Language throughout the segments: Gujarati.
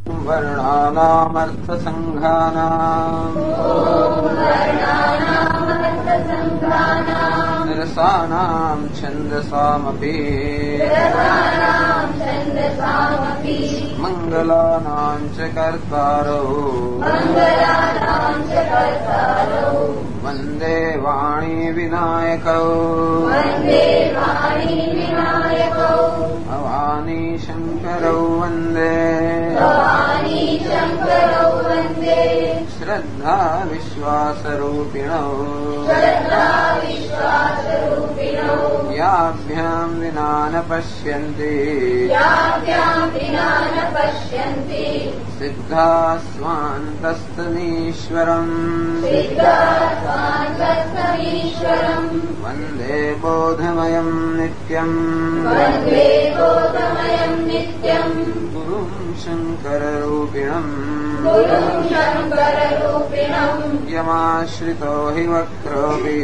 वर्णानामर्थसङ्घानाम् रसानां छन्दसामपि मङ्गलानां च कर्तारौ वन्दे वाणी विनायकौ भवानी शङ्करौ वन्दे श्रद्धा विश्वासरूपिणौ याभ्यां विना न पश्यन्ति सिद्धा स्वान्तस्तमीश्वरम् वन्दे बोधमयं नित्यम् गुरुं शङ्कररूपिणम् यमाश्रितो हि वक्रोऽपि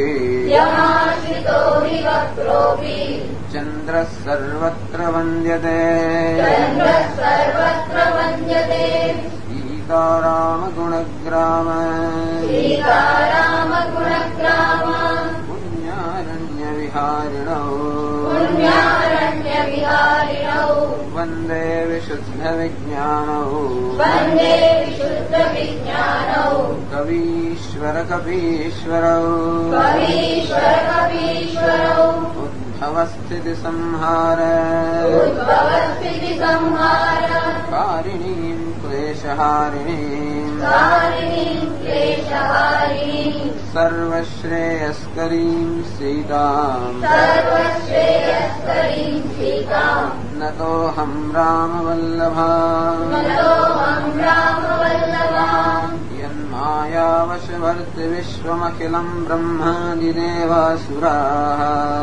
चन्द्रः सर्वत्र वन्द्यते सीतारामगुणग्राम पुण्यारण्यविहारिणौ वन्दे विशुद्धविज्ञानौ कवीश्वरकपीश्वरौ उद्भवस्थितिसंहार कारिणीं क्लेशहारिणीं सर्वश्रेयस्करीं सीताम् नतोऽहं रामवल्लभा यन्मायावशवर्ति विश्वमखिलं ब्रह्मादिदेवासुराः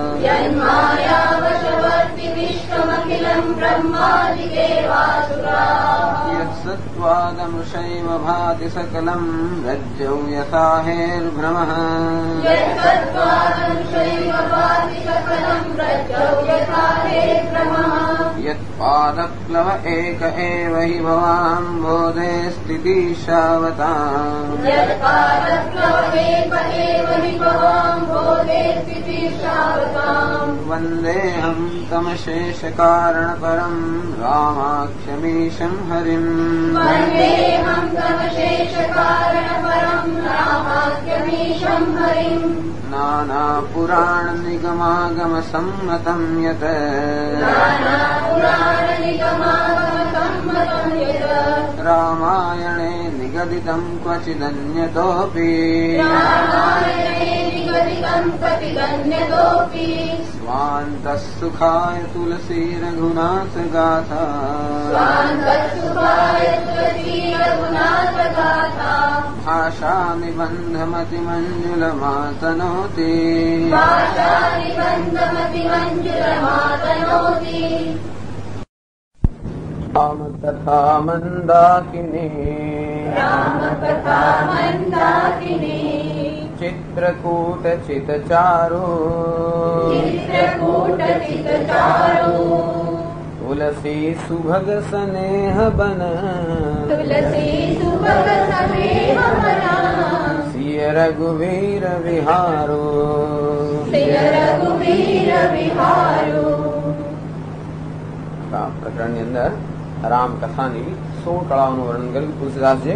यत्सत्त्वादमृषैव भाति सकलं रज्जौ यथा हेर्भ्रमः यत्पादप्लव एक एव हि भवाम्भोधे स्थितिशावताम् वन्देऽहं तमशेषकारणपरम् रामाख्यमीशं हरिम् नानापुराणनिगमागमसम्मतं यत् रामायणे निगदितं क्वचिदन्यतोऽपि स्वान्तः सुखाय तुलसी रघुनाथगाथा भाषानिबन्धमतिमञ्जुलमातनोति रामकथा मन्दाकिनी चित्रकूटचितचारु तुलसी सुभग स्नेह बन सिय रघुवीर विहारो પ્રકરણની અંદર રામકથાની 16 કળાઓનું વર્ણન કર્યું તુલસીદાસજી.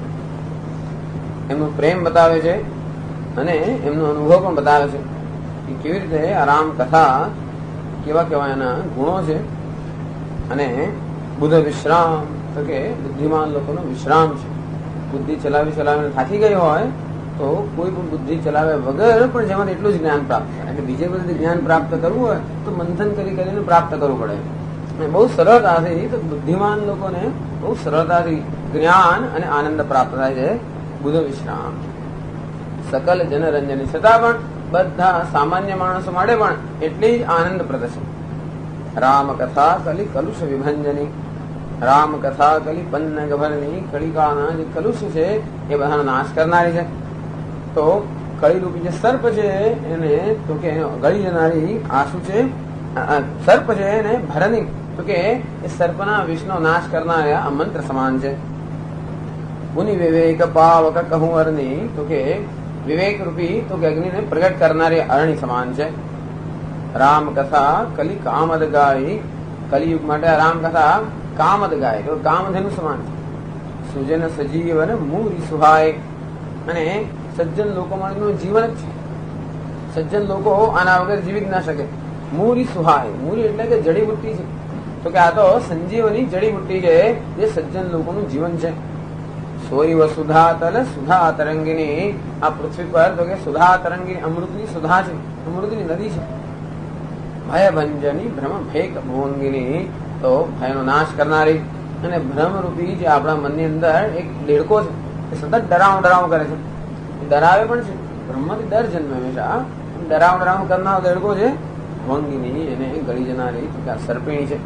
એમનો પ્રેમ બતાવે છે અને એમનો અનુભવ પણ બતાવે છે કે કેવી રીતે આ રામકથા કેવા કેવા એના ગુણો છે. અને બુદ્ધ વિશ્રામ તો કે બુદ્ધિમાન લોકોનો વિશ્રામ છે. બુદ્ધિ ચલાવીને થાકી ગયો હોય તો કોઈ પણ બુદ્ધિ ચલાવ્યા વગર પણ જેમાં એટલું જ જ્ઞાન પ્રાપ્ત થાય. એટલે બીજે બધે જ્ઞાન પ્રાપ્ત કરવું હોય તો મંથન કરીને પ્રાપ્ત કરવું પડે. બહુ સરળતાથી તો બુદ્ધિમાન લોકોને બહુ સરળતાથી જ્ઞાન અને આનંદ પ્રાપ્ત થાય છે. બુદ્ધ વિશ્રામ સકલ જનરંજની છતાં પણ બધા સામાન્ય માણસો માટે પણ એટલી જ આનંદપ્રદ છે. રામકથા કલી કલુષ વિભંજની, રામકથા કલી પન્ન ગભરની, કલિકાના જે કલુષ છે એ બધાનો નાશ કરનારી છે. તો કળીરૂપી જે સર્પ છે એને તો કે ગળી જનારી આંસુ છે, સર્પ છે એને ભરની તો કે એ સર્પના વિષનો નાશ કરનારા આ મંત્ર સમાન છે. મુનિ વિવેક પાવક કહું અરની, તો કે વિવેક રૂપી તો કે અગ્નિને પ્રગટ કરનારી અરણી સમાન છે. રામ કથા કલી કામદ ગાય, કલિયુગ માટે રામ કથા કામદ ગાય તો કામધેનુ સમાન છે. સુજન સજીવન મૂરી સુહાય, અને સજ્જન લોકો માટેનું જીવન જ છે. સજ્જન લોકો આના વગર જીવી જ ના શકે. મૂરી સુહાય, મૂરી એટલે કે જડીબુટ્ટી છે. તો કે આ તો સંજીવની જડીબુટ્ટી છે જે સજ્જન લોકોનું જીવન છે. સોરી વસુધા તલ સુધા તરંગિની, આ પૃથ્વી પર તો કે સુધા તરંગિની અમૃતની સુધા છે, અમૃતની નદી છે. ભય ભંજની ભ્રમ ભેક ભોંગિની, તો ભયનો નાશ કરનારી અને ભ્રમરૂપી જે આપણા મનની અંદર એક દેડકો છે એ સતત ડરાવ કરે છે, ડરાવે પણ છે. બ્રહ્મથી ડર જન્મે હંમેશા, ડરાવ કરનારો દેડકો છે. ભોંગિની એને ગળી જનારી સર્પિણી છે.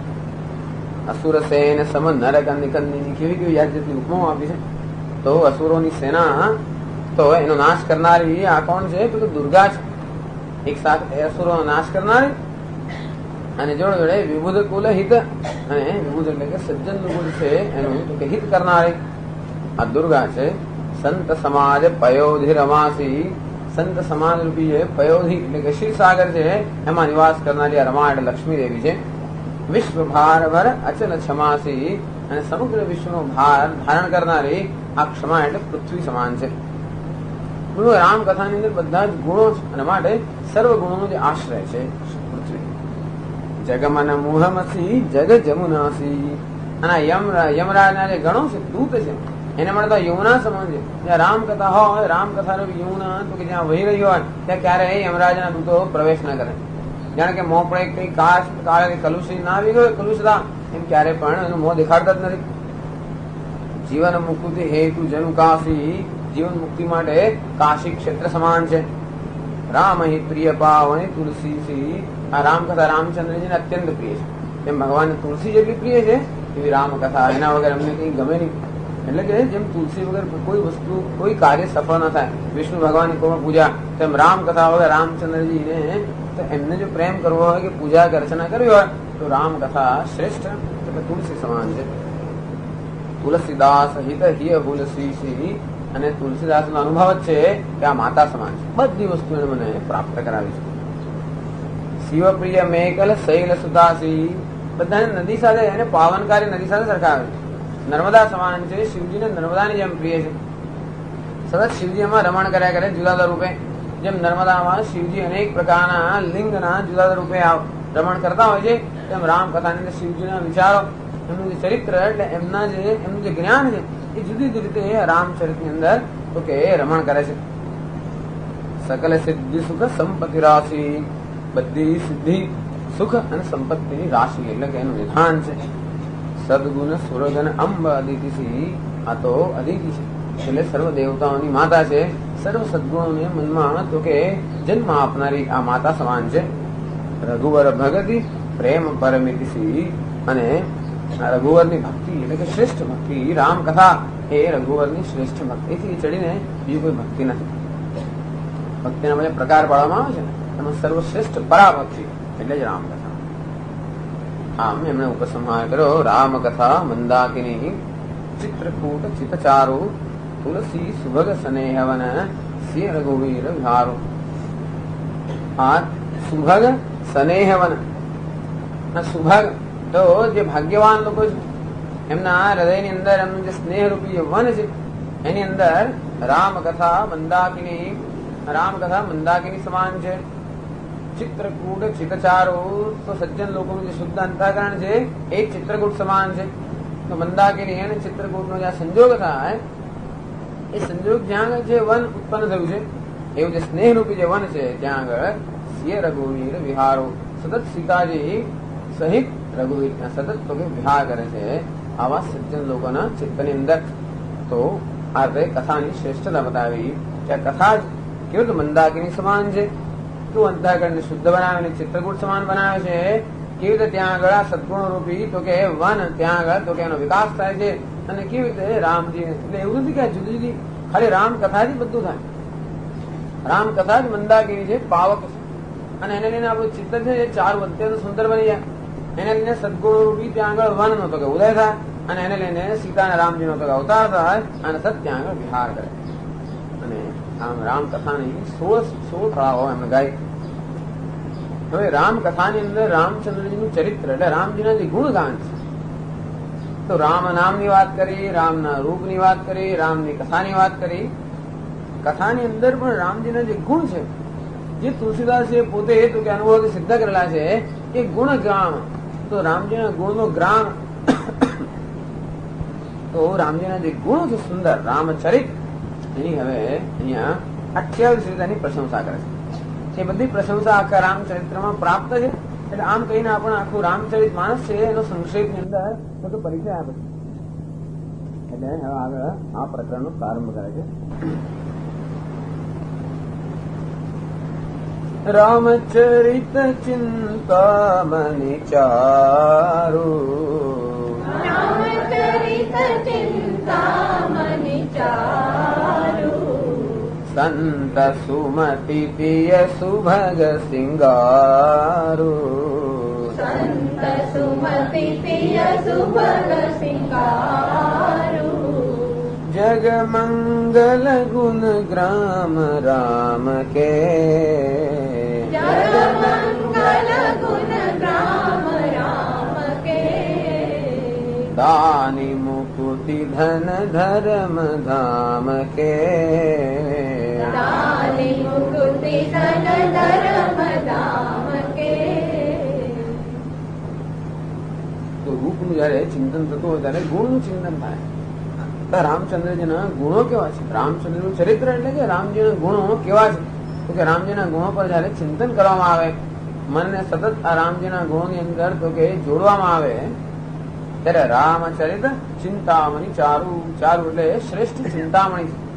અસુર સેન સમ નર કંદિની, કેવી યાદ જેટલી ઉપમાઓ આપી છે. તો અસુરોની સેના તો એનો નાશ કરનારી આ કોણ છે? તો દુર્ગા છે. એક સાથે અસુરોનો નાશ કરનારી અને જોડે વિબુધ કુલ હિત, અને વિબુધ એટલે કે સજ્જન લોકો છે એનું તો કે હિત કરનારી આ દુર્ગા છે. સંત સમાજ પયોધિ રમાસી, સંત સમાજ રૂપી છે પયોધિ એટલે કે ક્ષીરસાગર છે એમાં નિવાસ કરનારી આ રમા એટલે લક્ષ્મી દેવી છે. વિશ્વ ભાર ભર અચલ ક્ષમાસી, અને સમગ્ર વિશ્વનો ભાર ધારણ કરનારી આ ક્ષમા એટલે પૃથ્વી સમાન છે. રામ કથાની અંદર બધા જ ગુણો છે અને માટે સર્વ ગુણોનો જે આશ્રય છે પૃથ્વી. જગમન મુહમસી જગ જમુનાસી, અને યમરાજના જે ગણો છે દૂત છે એને માટે તો યમુના સમાન છે. જ્યાં રામ કથા હોય, રામ કથા યમુના તો કે જ્યાં વહી રહી હોય ત્યાં ક્યારેય યમરાજના દૂતો પ્રવેશ ન કરે. જાણે કે મોં પડે કઈ કાશ કાળે કલુષી ના આવી ગયો, કલુષતા એમ ક્યારે પણ એનું મોં દેખાડતા જ નથી. જીવન મુક્તિ હેતુ જનુ કાશી, જીવન મુક્તિ માટે કાશી ક્ષેત્ર સમાન છે. રામ હિ પ્રિય પાવની તુલસી, આ રામકથા રામચંદ્રજીને અત્યંત પ્રિય છે. જેમ ભગવાન તુલસી જેટલી પ્રિય છે એવી રામકથા, એના વગર અમને કઈ ગમે નહીં. એટલે કે જેમ તુલસી વગર કોઈ વસ્તુ કોઈ કાર્ય સફળ ન થાય, વિષ્ણુ ભગવાનની કોઈ પૂજા, તેમ રામકથા વગર રામચંદ્રજીને તો એમને જો પ્રેમ કરવો હોય કે પૂજા કે અર્ચના કરવી હોય તો રામકથા શ્રેષ્ઠ એટલે તુલસી સમાન છે. તુલસીદાસ હિત હિય ભૂલસી, અને તુલસીદાસ નો અનુભવ જ છે કે આ માતા સમાન છે. બધી વસ્તુ એને મને પ્રાપ્ત કરાવી છે. શિવપ્રિય મેકલ શૈલ સુતાસી, બધાને નદી સાથે એને પાવનકારી નદી સાથે સરખાવે છે. નર્મદા સમાન છે, શિવજીને નર્મદાની જેમ પ્રિય છે. સતત શિવજી એમાં રમણ કર્યા કરે જુદા જુદા રૂપે. જેમ નર્મદામાં શિવજી અનેક પ્રકારના લિંગના જુદા જુદા રૂપે રમણ કરતા હોય છે, તેમ રામકથાની અંદર શિવજીના વિચારો, એમનું જે ચરિત્ર એટલે એમનું જે જ્ઞાન છે એ જુદી જુદી રીતે રામચરિતની અંદર તો કે રમણ કરે છે. સકલ સિદ્ધિ સુખ સંપત્તિ રાશિ, બધી સિદ્ધિ સુખ અને સંપત્તિની રાશિ એટલે કે એનું વિધાન છે. સદગુણ સુરગન અંબ અદિતિ, આ તો અદિતિ છે એટલે સર્વ દેવતાઓની માતા છે. સર્વ સદગુણોને મનમાં તો કે જન્મ આપનારી આ માતા સમાન છે. રઘુવર ભગતિ પ્રેમ પરમિતિ, અને રઘુવરની ભક્તિ એટલે કે શ્રેષ્ઠ ભક્તિ રામકથા એ રઘુવરની શ્રેષ્ઠ ભક્તિથી ચડીને બીજી કોઈ ભક્તિ નથી. ભક્તિના બધા પ્રકાર પાડવામાં આવે છે ને, એમાં સર્વશ્રેષ્ઠ પરાભક્તિ એટલે જ રામકથા. આમ એમણે ઉપસંહાર કર્યો. રામકથા મંદાકિની ચિત્રકૂટ ચિતચારુ, તુલસી સુભગ સ્નેહવન સિય રઘુવીર વિહારો. આ સુભગ સ્નેહવન, સુભગ તો જે ભાગ્યવાન લોકો છે એમના હૃદયની અંદર એમનું જે સ્નેહરૂપી વન છે એની અંદર રામકથા મંદાકિની સમાન છે. ચિત્રકૂટ ચિતચારો, તો સજ્જન લોકોનું જે શુદ્ધ અંતઃકરણ છે એ ચિત્રકૂટ સમાન છે. તો મંદાકિની અને ચિત્રકૂટનો જ્યાં સંજોગ થાય એ સંજોગ જ્યાં આગળ જે વન ઉત્પન્ન થયું છે એવું જે સ્નેહરૂપી જે વન છે ત્યાં આગળ સિય રઘુવીર વિહારો, સતત સીતાજી સહિત રઘુવીર સતત તો કે વિહાર કરે છે આવા સજ્જન લોકોના ચિત્તની અંદર. તો આ કથાની શ્રેષ્ઠતા બતાવી કે આ કથા કેવું તો મંદાકિની સમાન છે. તો અંતઃકરણને શુદ્ધ બનાવીને ચિત્રકૂટ સમાન બનાવે છે. કેવી રીતે ત્યાં આગળ આ સદગુણ રૂપી તો કે વન ત્યાં આગળ તો કે એનો વિકાસ થાય છે. અને કેવી રીતે રામજી એટલે એવું નથી કે જુદી જુદી ખાલી રામકથાથી બધું થાય. રામકથા જ મંદાકિની છે, પાવક છે, અને એને લઈને આપણું ચિત્ત છે એ ચારું અત્યંત સુંદર બની જાય. એને લઈને સદગુણ રૂપી ત્યાં આગળ વન નો તો કે ઉદય થાય, અને એને લઈને સીતા અને રામજી નો તો કે અવતાર થાય, અને સત ત્યાં આગળ વિહાર કરે. અને આમ રામકથાની 16 કળાઓ એમને ગાઈ. હવે રામકથાની અંદર રામચંદ્રજીનું ચરિત્ર એટલે રામજીના જે ગુણગાન છે, તો રામ નામની વાત કરી, રામના રૂપની વાત કરી, રામની કથાની વાત કરી. કથાની અંદર પણ રામજીના જે ગુણ છે, જે તુલસીદાસે પોતે તો કે અનુભવથી સિદ્ધ કરેલા છે, એ ગુણગ્રામ. તો રામજીના ગુણનો ગ્રામ તો રામજીના જે ગુણો છે સુંદર રામચરિત, એની હવે અહીંયા 28 રીતે એની પ્રશંસા કરે છે. એ બધી પ્રશંસા આખા રામચરિત્રમાં પ્રાપ્ત છે. એટલે આમ કહીને આપણે આખું રામચરિત માનસ છે એનો સંક્ષેપની અંદર તો પરિચય આપે છે. એટલે હવે આગળ આ પ્રકરણનો પ્રારંભ કરે છે. રામચરિત ચિંતામણી ચારુ, રામચરિત ચિંતામણી ચારુ, સંત સુમતિ પિય સુભગ સિંગારુ, સંત સુમતિ પિય સુભગ સિંગારુ, જગમંગલ ગુણ ગ્રામ રામ કે, જગમંગલ ગુણ ગ્રામ રામ કે, દાની મુકુતિ ધન ધર્મ ધામ કે, દાની મુકુતિ ધન ધર્મ ધામ કે. તો રૂપનું જયારે ચિંતન થતું હોય ત્યારે ગુણનું ચિંતન થાય. રામચંદ્રજીના ગુણો કેવા છે, રામચંદ્રનું ચરિત્ર એટલે કે રામજીના ગુણો કેવા છે, તો કે રામજીના ગુણો પર જયારે ચિંતન કરવામાં આવે, મનને સતત આ રામજીના ગુણોની અંદર તો કે જોડવામાં આવે, ત્યારે રામચરિત ચિંતામણી ચારુ. ચારુ એટલે શ્રેષ્ઠ ચિંતામણી છે.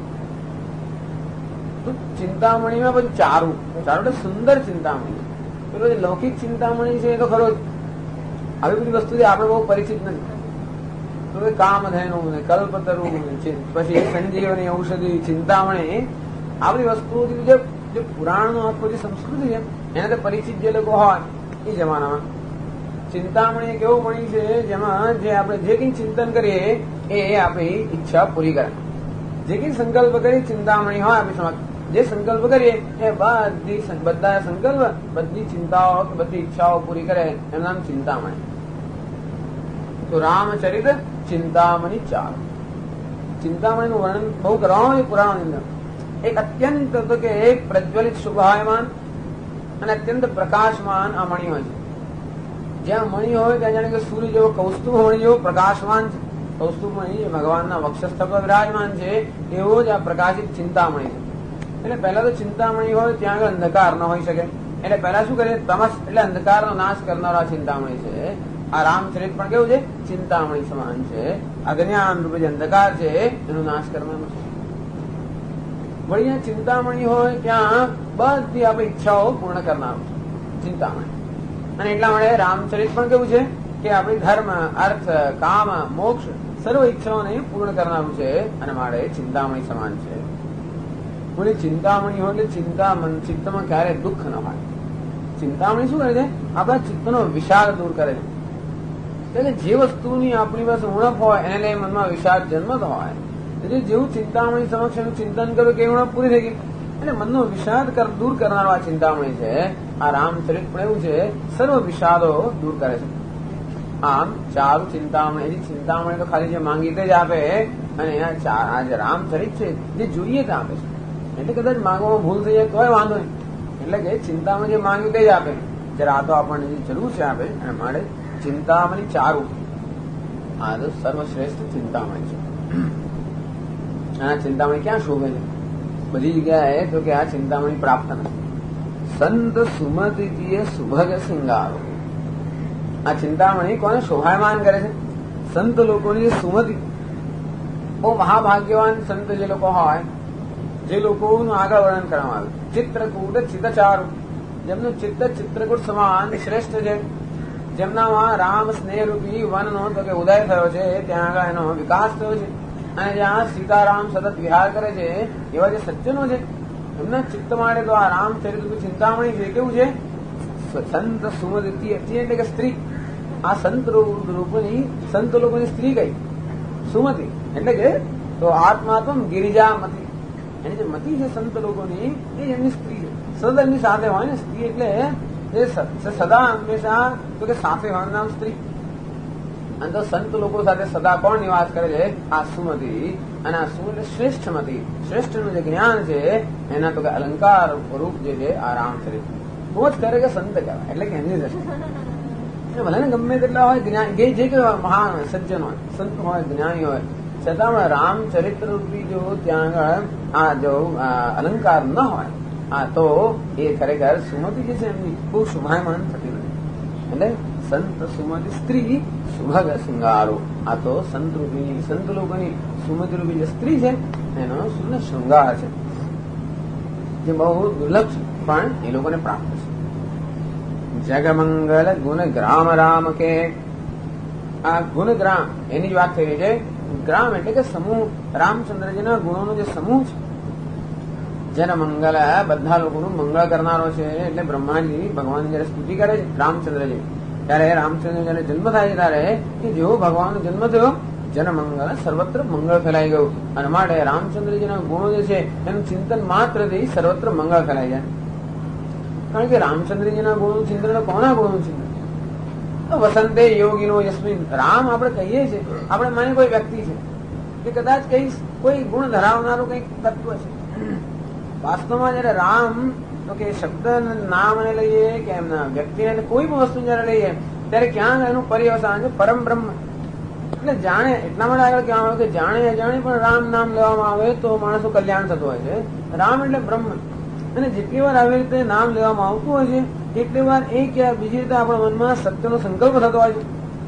તો ચિંતામણીમાં પછી ચારુ, ચારુ એટલે સુંદર ચિંતામણી. પેલો જે લૌકિક ચિંતામણી છે એ તો ખરો જ, આવી બધી વસ્તુથી આપણે બહુ પરિચિત નથી. તો કામધેનુ ને કલ્પતરુ પછી સંજીવની ઔષધિ ચિંતામણી, આ બધી વસ્તુઓથી જે પુરાણનો આખો જે સંસ્કૃતિ છે એનાથી પરિચિત જે લોકો હોય એ જમાનામાં ચિંતામણી એક એવું મણી છે જેમાં જે આપણે જે કઈ ચિંતન કરીએ એ આપણી ઈચ્છા પૂરી કરે. જે કઈ સંકલ્પ કરીએ ચિંતામણી હોય આપણી સમક્ષ, જે સંકલ્પ કરીએ એ બધા સંકલ્પ, બધી ચિંતાઓ કે બધી ઈચ્છાઓ પૂરી કરે, એનું નામ ચિંતામણી. તો રામચરિત ચિંતામણી ચાર. ચિંતામણીનું વર્ણન બહુ કરવાનું છે પુરાણની અંદર. એક અત્યંત તો કે એક પ્રજ્વલિત શુભાયમાન અને અત્યંત પ્રકાશમાન આ મણી હોય છે. જ્યાં મણી હોય ત્યાં જાણે કે સૂર્ય જેવો કૌસ્તુભ મણી જેવો પ્રકાશમાન છે. કૌસ્તુભ મણી જે ભગવાનના વક્ષસ્થળ પર વિરાજમાન છે એવો જ આ પ્રકાશિત ચિંતામણી છે. એટલે પહેલા તો ચિંતામણી હોય ત્યાં આગળ અંધકાર ન હોઈ શકે. એટલે પહેલા શું કરે, તમસ એટલે અંધકારનો નાશ કરનારા ચિંતામણી છે. આ રામચરિત પણ કેવું છે, ચિંતામણી સમાન છે. અજ્ઞાન રૂપે જે અંધકાર છે એનો નાશ કરવાનું છે. વળી અહીંયા ચિંતામણી હોય ત્યાં બધી આપણી ઈચ્છાઓ પૂર્ણ કરનારું છે ચિંતામણી. અને એટલા માટે રામચરિત પણ કેવું છે કે આપણી ધર્મ, અર્થ, કામ, મોક્ષ સર્વ ઈચ્છાઓને પૂર્ણ કરનારું છે. અને માટે ચિંતામણી સમાન છે. વળી ચિંતામણી હોય એટલે ચિત્તમાં ક્યારે દુઃખ ન હોય. ચિંતામણી શું કરે છે, આપણા ચિત્તનો વિષાદ દૂર કરે છે. એટલે જે વસ્તુની આપણી પાસે ઉણપ હોય એને લઈ મનમાં વિષાદ જન્મતો હોય, એટલે જેવું ચિંતામણી સમક્ષ એનું ચિંતન કર્યું કે ઉણપ પૂરી થઈ ગઈ, એટલે મનનો વિષાદ દૂર કરનારો આ ચિંતામણી છે. આ રામચરિત પણ એવું છે, સર્વ વિષાદો દૂર કરે છે. આમ ચારુ ચિંતામણી, ચિંતામણી તો ખાલી જે માંગી તે જ આપે, અને આ જે રામચરિત છે જે જોઈએ તે આપે છે. એટલે કદાચ માંગવામાં ભૂલ થઈ જાય તોય વાંધો નહીં. એટલે કે ચિંતામાં જે માંગ્યું તે જ આપે, જયારે આ તો આપણને જે જરૂર છે આપે. અને માટે ચિંતામણી ચારુ આ તો સર્વશ્રેષ્ઠ ચિંતામણી છે. આ ચિંતામણી ક્યાં શોભે છે? બધી જગ્યાએ તો કે આ ચિંતામણી પ્રાપ્ત નથી. સંત સુમતિએ સુભગ સિંગારો. આ ચિંતામણી કોને શોભાયમાન કરે છે? સંત લોકોની સુમતિ, બહુ મહાભાગ્યવાન સંત જે લોકો હોય, જે લોકોનું આગળ વર્ણન કરવામાં આવ્યું. ચિત્રકૂટ ચિત્તચારુ, જેમનું ચિત્ત ચિત્રકૂટ સમાન શ્રેષ્ઠ છે, જેમનામાં રામ સ્નેહરૂપી વનનો તો કે ઉદય થયો છે, ત્યાં આગળ એનો વિકાસ થયો છે. અને જ્યાં સીતારામ સતત વિહાર કરે છે એવા જે સજ્જનો છે એમના ચિત્ત માટે તો આ રામચરિત ચિંતામણી છે કેવું છે, સંત સુમતિ એટલે કે સ્ત્રી. આ સંત લોકોની સ્ત્રી કઈ સુમતિ એટલે કે તો આત્માત્મ ગિરિજામતી, એની જે મતિ છે સંત લોકોની એ એમની સ્ત્રી છે. સદા એમની સાથે હોય ને સ્ત્રી એટલે જે સદા હંમેશા તો કે સાથે હોય નામ સ્ત્રી. અને તો સંત લોકો સાથે સદા કોણ નિવાસ કરે છે? આ સુમતિ. અને આ સુમતિ શ્રેષ્ઠ મતિ, શ્રેષ્ઠનું જે જ્ઞાન છે એના તો કે અલંકાર રૂપ જે છે આ રામચરિત બહુ જ કરે કે સંત કહેવાય. એટલે કે એમની દ્રષ્ટિ ભલે ને ગમે તેટલા હોય જ્ઞાન જે કઈ હોય મહાન હોય સજ્જન હોય સંત હોય જ્ઞાની હોય છતાં રામચરિત્ર રૂપી જો ત્યાં આગળ આ જો અલંકાર ન હોય આ તો એ ખરેખર સુમતિ જે છે એમની બહુ શુભાયમાન થતી નથી. એટલે સંત સુમતિ સ્ત્રી સુભગ શૃંગારો. આ તો સંત રૂપી સંત લોકોની સુમતિ રૂપી જે સ્ત્રી છે એનો સુંદર શૃંગાર છે જે બહુ દુર્લભ છે પણ એ લોકોને પ્રાપ્ત છે. જગમંગલ ગુણ ગ્રામ રામ કે આ ગુણ ગ્રામ એની જ વાત થઈ રહી છે. ગ્રામ એટલે કે સમૂહ, રામચંદ્રજીના ગુણોનો જે સમૂહ છે. જેના મંગલ બધા લોકોનું મંગળ કરનારો છે. એટલે બ્રહ્માજી ભગવાન જયારે સ્તુતિ કરે છે રામચંદ્રજી ત્યારે રામચંદ્ર જયારે જન્મ થાય છે ત્યારે કે જેવો ભગવાનનો જન્મ થયો જનમંગલ સર્વત્ર મંગળ ફેલાઈ ગયું. અને માટે રામચંદ્રજીના ગુણો જે છે એનું ચિંતન માત્રથી સર્વત્ર મંગળ ફેલાઈ જાય. કારણ કે રામચંદ્રજીના ગુણોનું ચિંતન કોના ગુણોનું ચિંતન? વસંતે યોગીનો યસ્મિન. રામ આપણે કહીએ છીએ આપણે માની કોઈ વ્યક્તિ છે કે કદાચ કઈ કોઈ ગુણ ધરાવનારું કઈક તત્વ છે. વાસ્તવમાં જયારે રામ તો કે શબ્દ નામને લઈએ કે એમના વ્યક્તિને કોઈ પણ વસ્તુ જયારે લઈએ ત્યારે ક્યાં એનું પર્યવસાન છે? પરમ બ્રહ્મ. એટલે જાણે એટલા માટે આગળ કહેવામાં આવે કે જાણે અજાણે પણ રામ નામ લેવામાં આવે તો માણસો કલ્યાણ થતું હોય છે. રામ એટલે બ્રહ્મ. અને જેટલી વાર આવી રીતે નામ લેવામાં આવતું હોય છે એટલી વાર એ કે બીજી રીતે આપણા મનમાં સત્યનો સંકલ્પ થતો હોય છે.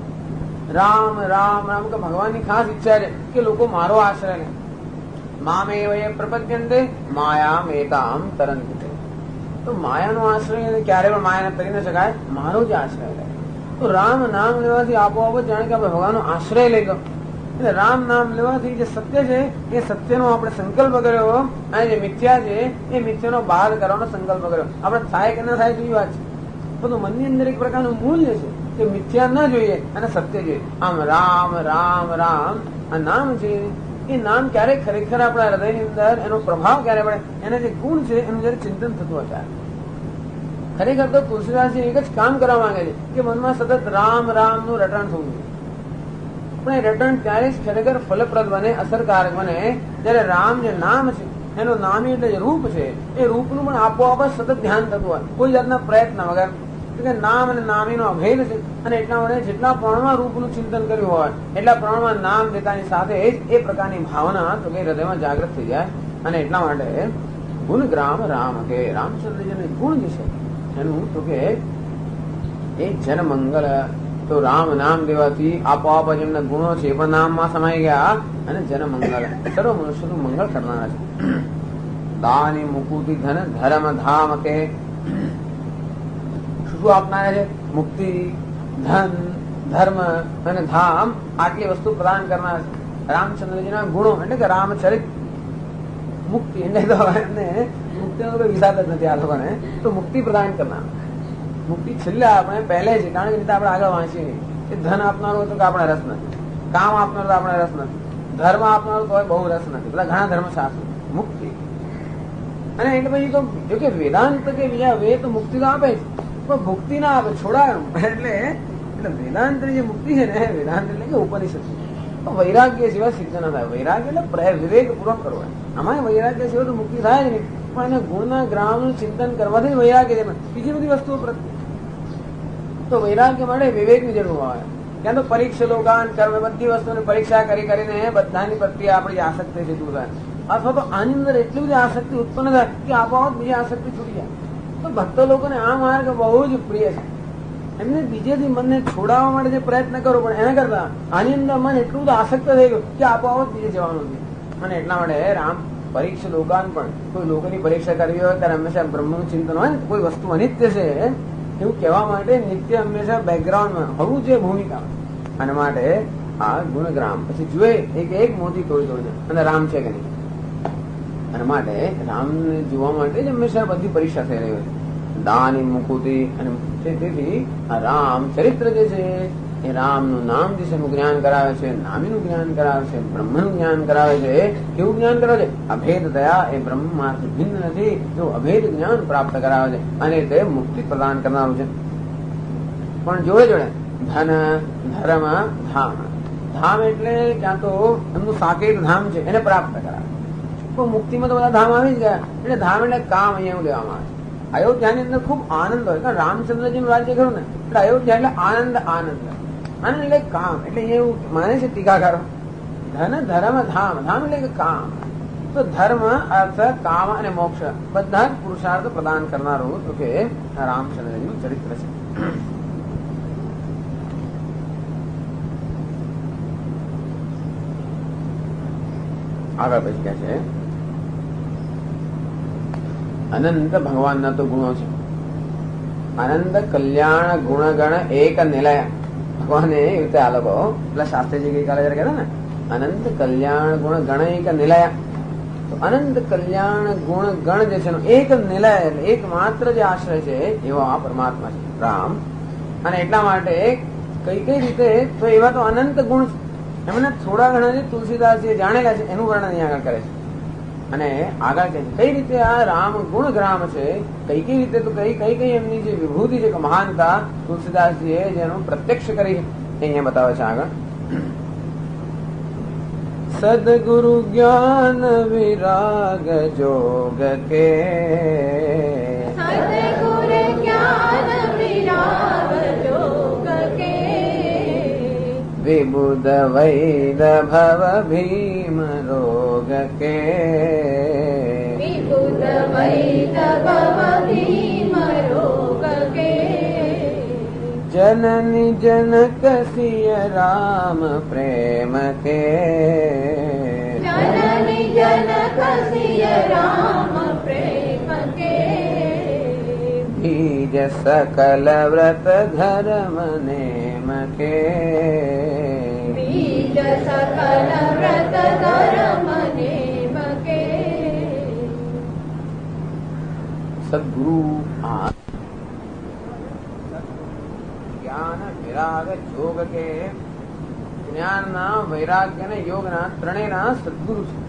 રામ રામ રામ કે ભગવાનની ખાસ ઈચ્છા છે કે લોકો મારો આશ્રય લે. મામેવ પ્રપદ્યન્તે માયા મેતામ તરંતે. તો માયાનો આશ્રય ક્યારે પણ માયાને તરી ન શકાય, મારો જ આશ્રય લે. તો રામ નામ લેવાથી આપોઆપ જ જાણે કે આપણે ભગવાનનો આશ્રય લઈ ગયો. એટલે રામ નામ લેવાથી જે સત્ય છે એ સત્યનો આપણે સંકલ્પ કર્યો અને જે મિથ્યા છે એ મિથ્યાનો બાદ કરવાનો સંકલ્પ કર્યો. આપણે થાય કે ના થાય તો એ વાત છે. બધું મનની અંદર એક પ્રકારનું મૂલ્ય છે કે મિથ્યા ન જોઈએ અને સત્ય જોઈએ. આમ રામ રામ રામ આ નામ છે એ નામ ક્યારે ખરેખર આપણા હૃદયની અંદર એનો પ્રભાવ ક્યારે પડે એના જે ગુણ છે એનું જયારે ચિંતન થતું હોય ખરેખર તો તુલસીદાસજી એક જ કામ કરવા માંગે છે કે મનમાં સતત રામ રામ નું રટણ થવું જોઈએ. પણ એ રટણ ત્યારે જ ખરેખર ફલપ્રદ બને, અસરકારક બને જયારે રામ જે નામ છે એનો નામી એટલે જે રૂપ છે એ રૂપનું પણ આપોઆપ જ સતત ધ્યાન થતું હોય કોઈ જાતના પ્રયત્ન વગર. કે નામ અને નામીનો અભેદ છે અને એટલા માટે જેટલા પ્રમાણમાં રૂપનું ચિંતન કર્યું હોય એટલા પ્રમાણમાં નામ લેતાની સાથે જ એ પ્રકારની ભાવના તો કે હૃદયમાં જાગૃત થઈ જાય. અને એટલા માટે ગુણ ગ્રામ રામ કે રામચંદ્રજીના ગુણ જે છે એનું તો કે એ જનમંગલ. તો રામ નામ દેવાથી આપોઆપ જ એમના ગુણો છે એ પણ નામમાં સમાઈ ગયા અને જનમંગલ સર્વ મનુષ્યનું મંગળ કરનારા છે. દાની મુકુતિ ધન ધર્મ ધામ કે શું આપનારા છે? મુક્તિ, ધન, ધર્મ અને ધામ આટલી વસ્તુ પ્રદાન કરનાર છે. રામચંદ્રજીના ગુણો એટલે કે રામચરિત. મુક્તિ એટલે તો એમને મુક્તિનો કોઈ વિષાદ જ નથી આ લોકોને. તો મુક્તિ પ્રદાન કરનાર. મુક્તિ છેલ્લે આપણે પહેલે છે કારણ કે આપણે આગળ વાંચીએ નહીં. એ ધન આપનારો તો કે આપણે રસ નથી, કામ આપનારો તો આપણે રસ નથી, ધર્મ આપનારો તો બહુ રસ નથી. બધા ઘણા ધર્મ શાસ્ત્રો. મુક્તિ અને એટલે પછી તો જો કે વેદાંત કે બીજા વેદ તો મુક્તિ તો આપે છે પણ મુક્તિ ના આપે, છોડાયું. એટલે વેદાંત જે મુક્તિ છે ને વેદાંત એટલે કે ઉપનિષદ તો વૈરાગ્ય સિવાય સિદ્ધ ના થાય. વૈરાગ્ય એટલે વિવેક પૂર્વક કરવો. આમાં વૈરાગ્ય સિવાય તો મુક્તિ થાય જ નહીં. પણ એને ગુણના ગ્રામનું ચિંતન કરવાથી વૈરાગ્ય છે. બીજી બધી વસ્તુઓ પ્રત્યે તો વૈરાગ્ય માટે વિવેકની જરૂર હોય. ત્યાં તો પરીક્ષા લોકાન કર્મ બધી વસ્તુની પરીક્ષા કરીને બધાની પ્રત્યે આપણી આસક્તિ છે દૂર થાય. અથવા તો આની અંદર એટલી બધી આસક્તિ ઉત્પન્ન થાય કે આપોઆપ બીજી આસક્તિ છૂટી જાય. તો ભક્તો લોકોને આ માર્ગ બહુ જ પ્રિય છે. એમને બીજેથી મનને છોડાવવા માટે જે પ્રયત્ન કરો પણ એના કરતા આની અંદર મન એટલું બધું આસક્ત થઈ ગયું કે આપોઆપ બીજે જવાનું છે. અને એટલા માટે રામ પરીક્ષા લોકાન પણ કોઈ લોકોની પરીક્ષા કરવી હોય ત્યારે હંમેશા બ્રહ્મનું ચિંતન હોય ને કોઈ વસ્તુ અનિત્ય છે એવું કહેવા માટે નિત્ય હંમેશા બેકગ્રાઉન્ડમાં હોવું જોઈએ ભૂમિકા. અને માટે આ ગુણગ્રામ પછી જોઈએ એક મોતી તોડી અને રામ છે કે નહીં. અને માટે રામને જોવા માટે જ હંમેશા બધી પરીક્ષા થઈ રહી હોય. દાની મુકુતિ અને તેથી આ રામ ચરિત્ર જે છે એ રામનું નામ જે છે એનું જ્ઞાન કરાવે છે, નામીનું જ્ઞાન કરાવે છે, બ્રહ્મનું જ્ઞાન કરાવે છે. કેવું જ્ઞાન કરાવે છે? અભેદ દયા એ બ્રહ્મમાંથી ભિન્ન નથી, જો અભેદ જ્ઞાન પ્રાપ્ત કરાવે છે અને તે મુક્તિ પ્રદાન કરનારું છે. પણ જોડે જોડે ધન ધર્મ ધામ. ધામ એટલે ક્યાં તો એમનું સાકેત ધામ છે એને પ્રાપ્ત કરાવે. તો મુક્તિમાં તો બધા ધામ આવી જ ગયા, એટલે ધામ એટલે કામ અહીંયા એવું લેવામાં આવે. અયોધ્યાની અંદર ખૂબ આનંદ હોય, કારણ રામચંદ્રજીનું રાજ્ય ખરું ને, એટલે અયોધ્યા એટલે આનંદ આનંદ આનંદ એટલે કામ. એટલે એવું માને છે ટીકાકારો, ધન ધર્મ ધામ. ધામ એટલે કામ. તો ધર્મ અર્થ કામ અને મોક્ષ બધા જ પુરુષાર્થ પ્રદાન કરનારું તો કે રામચંદ્રજીનું ચરિત્ર છે. આગળ પછી કહે છે અનંત ભગવાનના તો ગુણો છે. આનંદ કલ્યાણ ગુણગણ એક નિલય. ભગવાને એવી રીતે આ લોકો પેલા શાસ્ત્રીજી ગઈકાલે જયારે કહેતા ને અનંત કલ્યાણ ગુણ ગણ એક નિલય. તો અનંત કલ્યાણ ગુણ ગણ જે છે એક નિલય એટલે એક માત્ર જે આશ્રય છે એવો આ પરમાત્મા છે રામ. અને એટલા માટે કઈ કઈ રીતે તો એવા તો અનંત ગુણ છે. એમને થોડા ઘણા જે તુલસીદાસ જે જાણેલા છે એનું વર્ણન અહીં આગળ કરે છે. અને આગળ કહે છે કઈ રીતે આ રામ ગુણ ગ્રામ છે, કઈ કઈ રીતે તો કઈ કઈ કઈ એમની જે વિભૂતિ છે કે મહાનતા તુલસીદાસજીએ જેનું પ્રત્યક્ષ કરી અહીંયા બતાવે છે આગળ. સદગુરુ જ્ઞાન વિરાગ જોગ કે સદગુરુ જ્ઞાન વિરાગ જોગ કે વિબુધ વૈદ ભવ ભીમ રોગ કે વિબુધ વૈદ ભવ ભીમ રોગ કે जननी जनक सिय राम प्रेम के जननी जनक सिय राम प्रेम के बीज सकल व्रत धर्म नेम के बीज सकल व्रत धर्म नेम के सद्गुरु જ્ઞાન વિરાગ યોગ કે જ્ઞાનના વૈરાગ્ય ને યોગના ત્રણેયના સદગુરુ છે.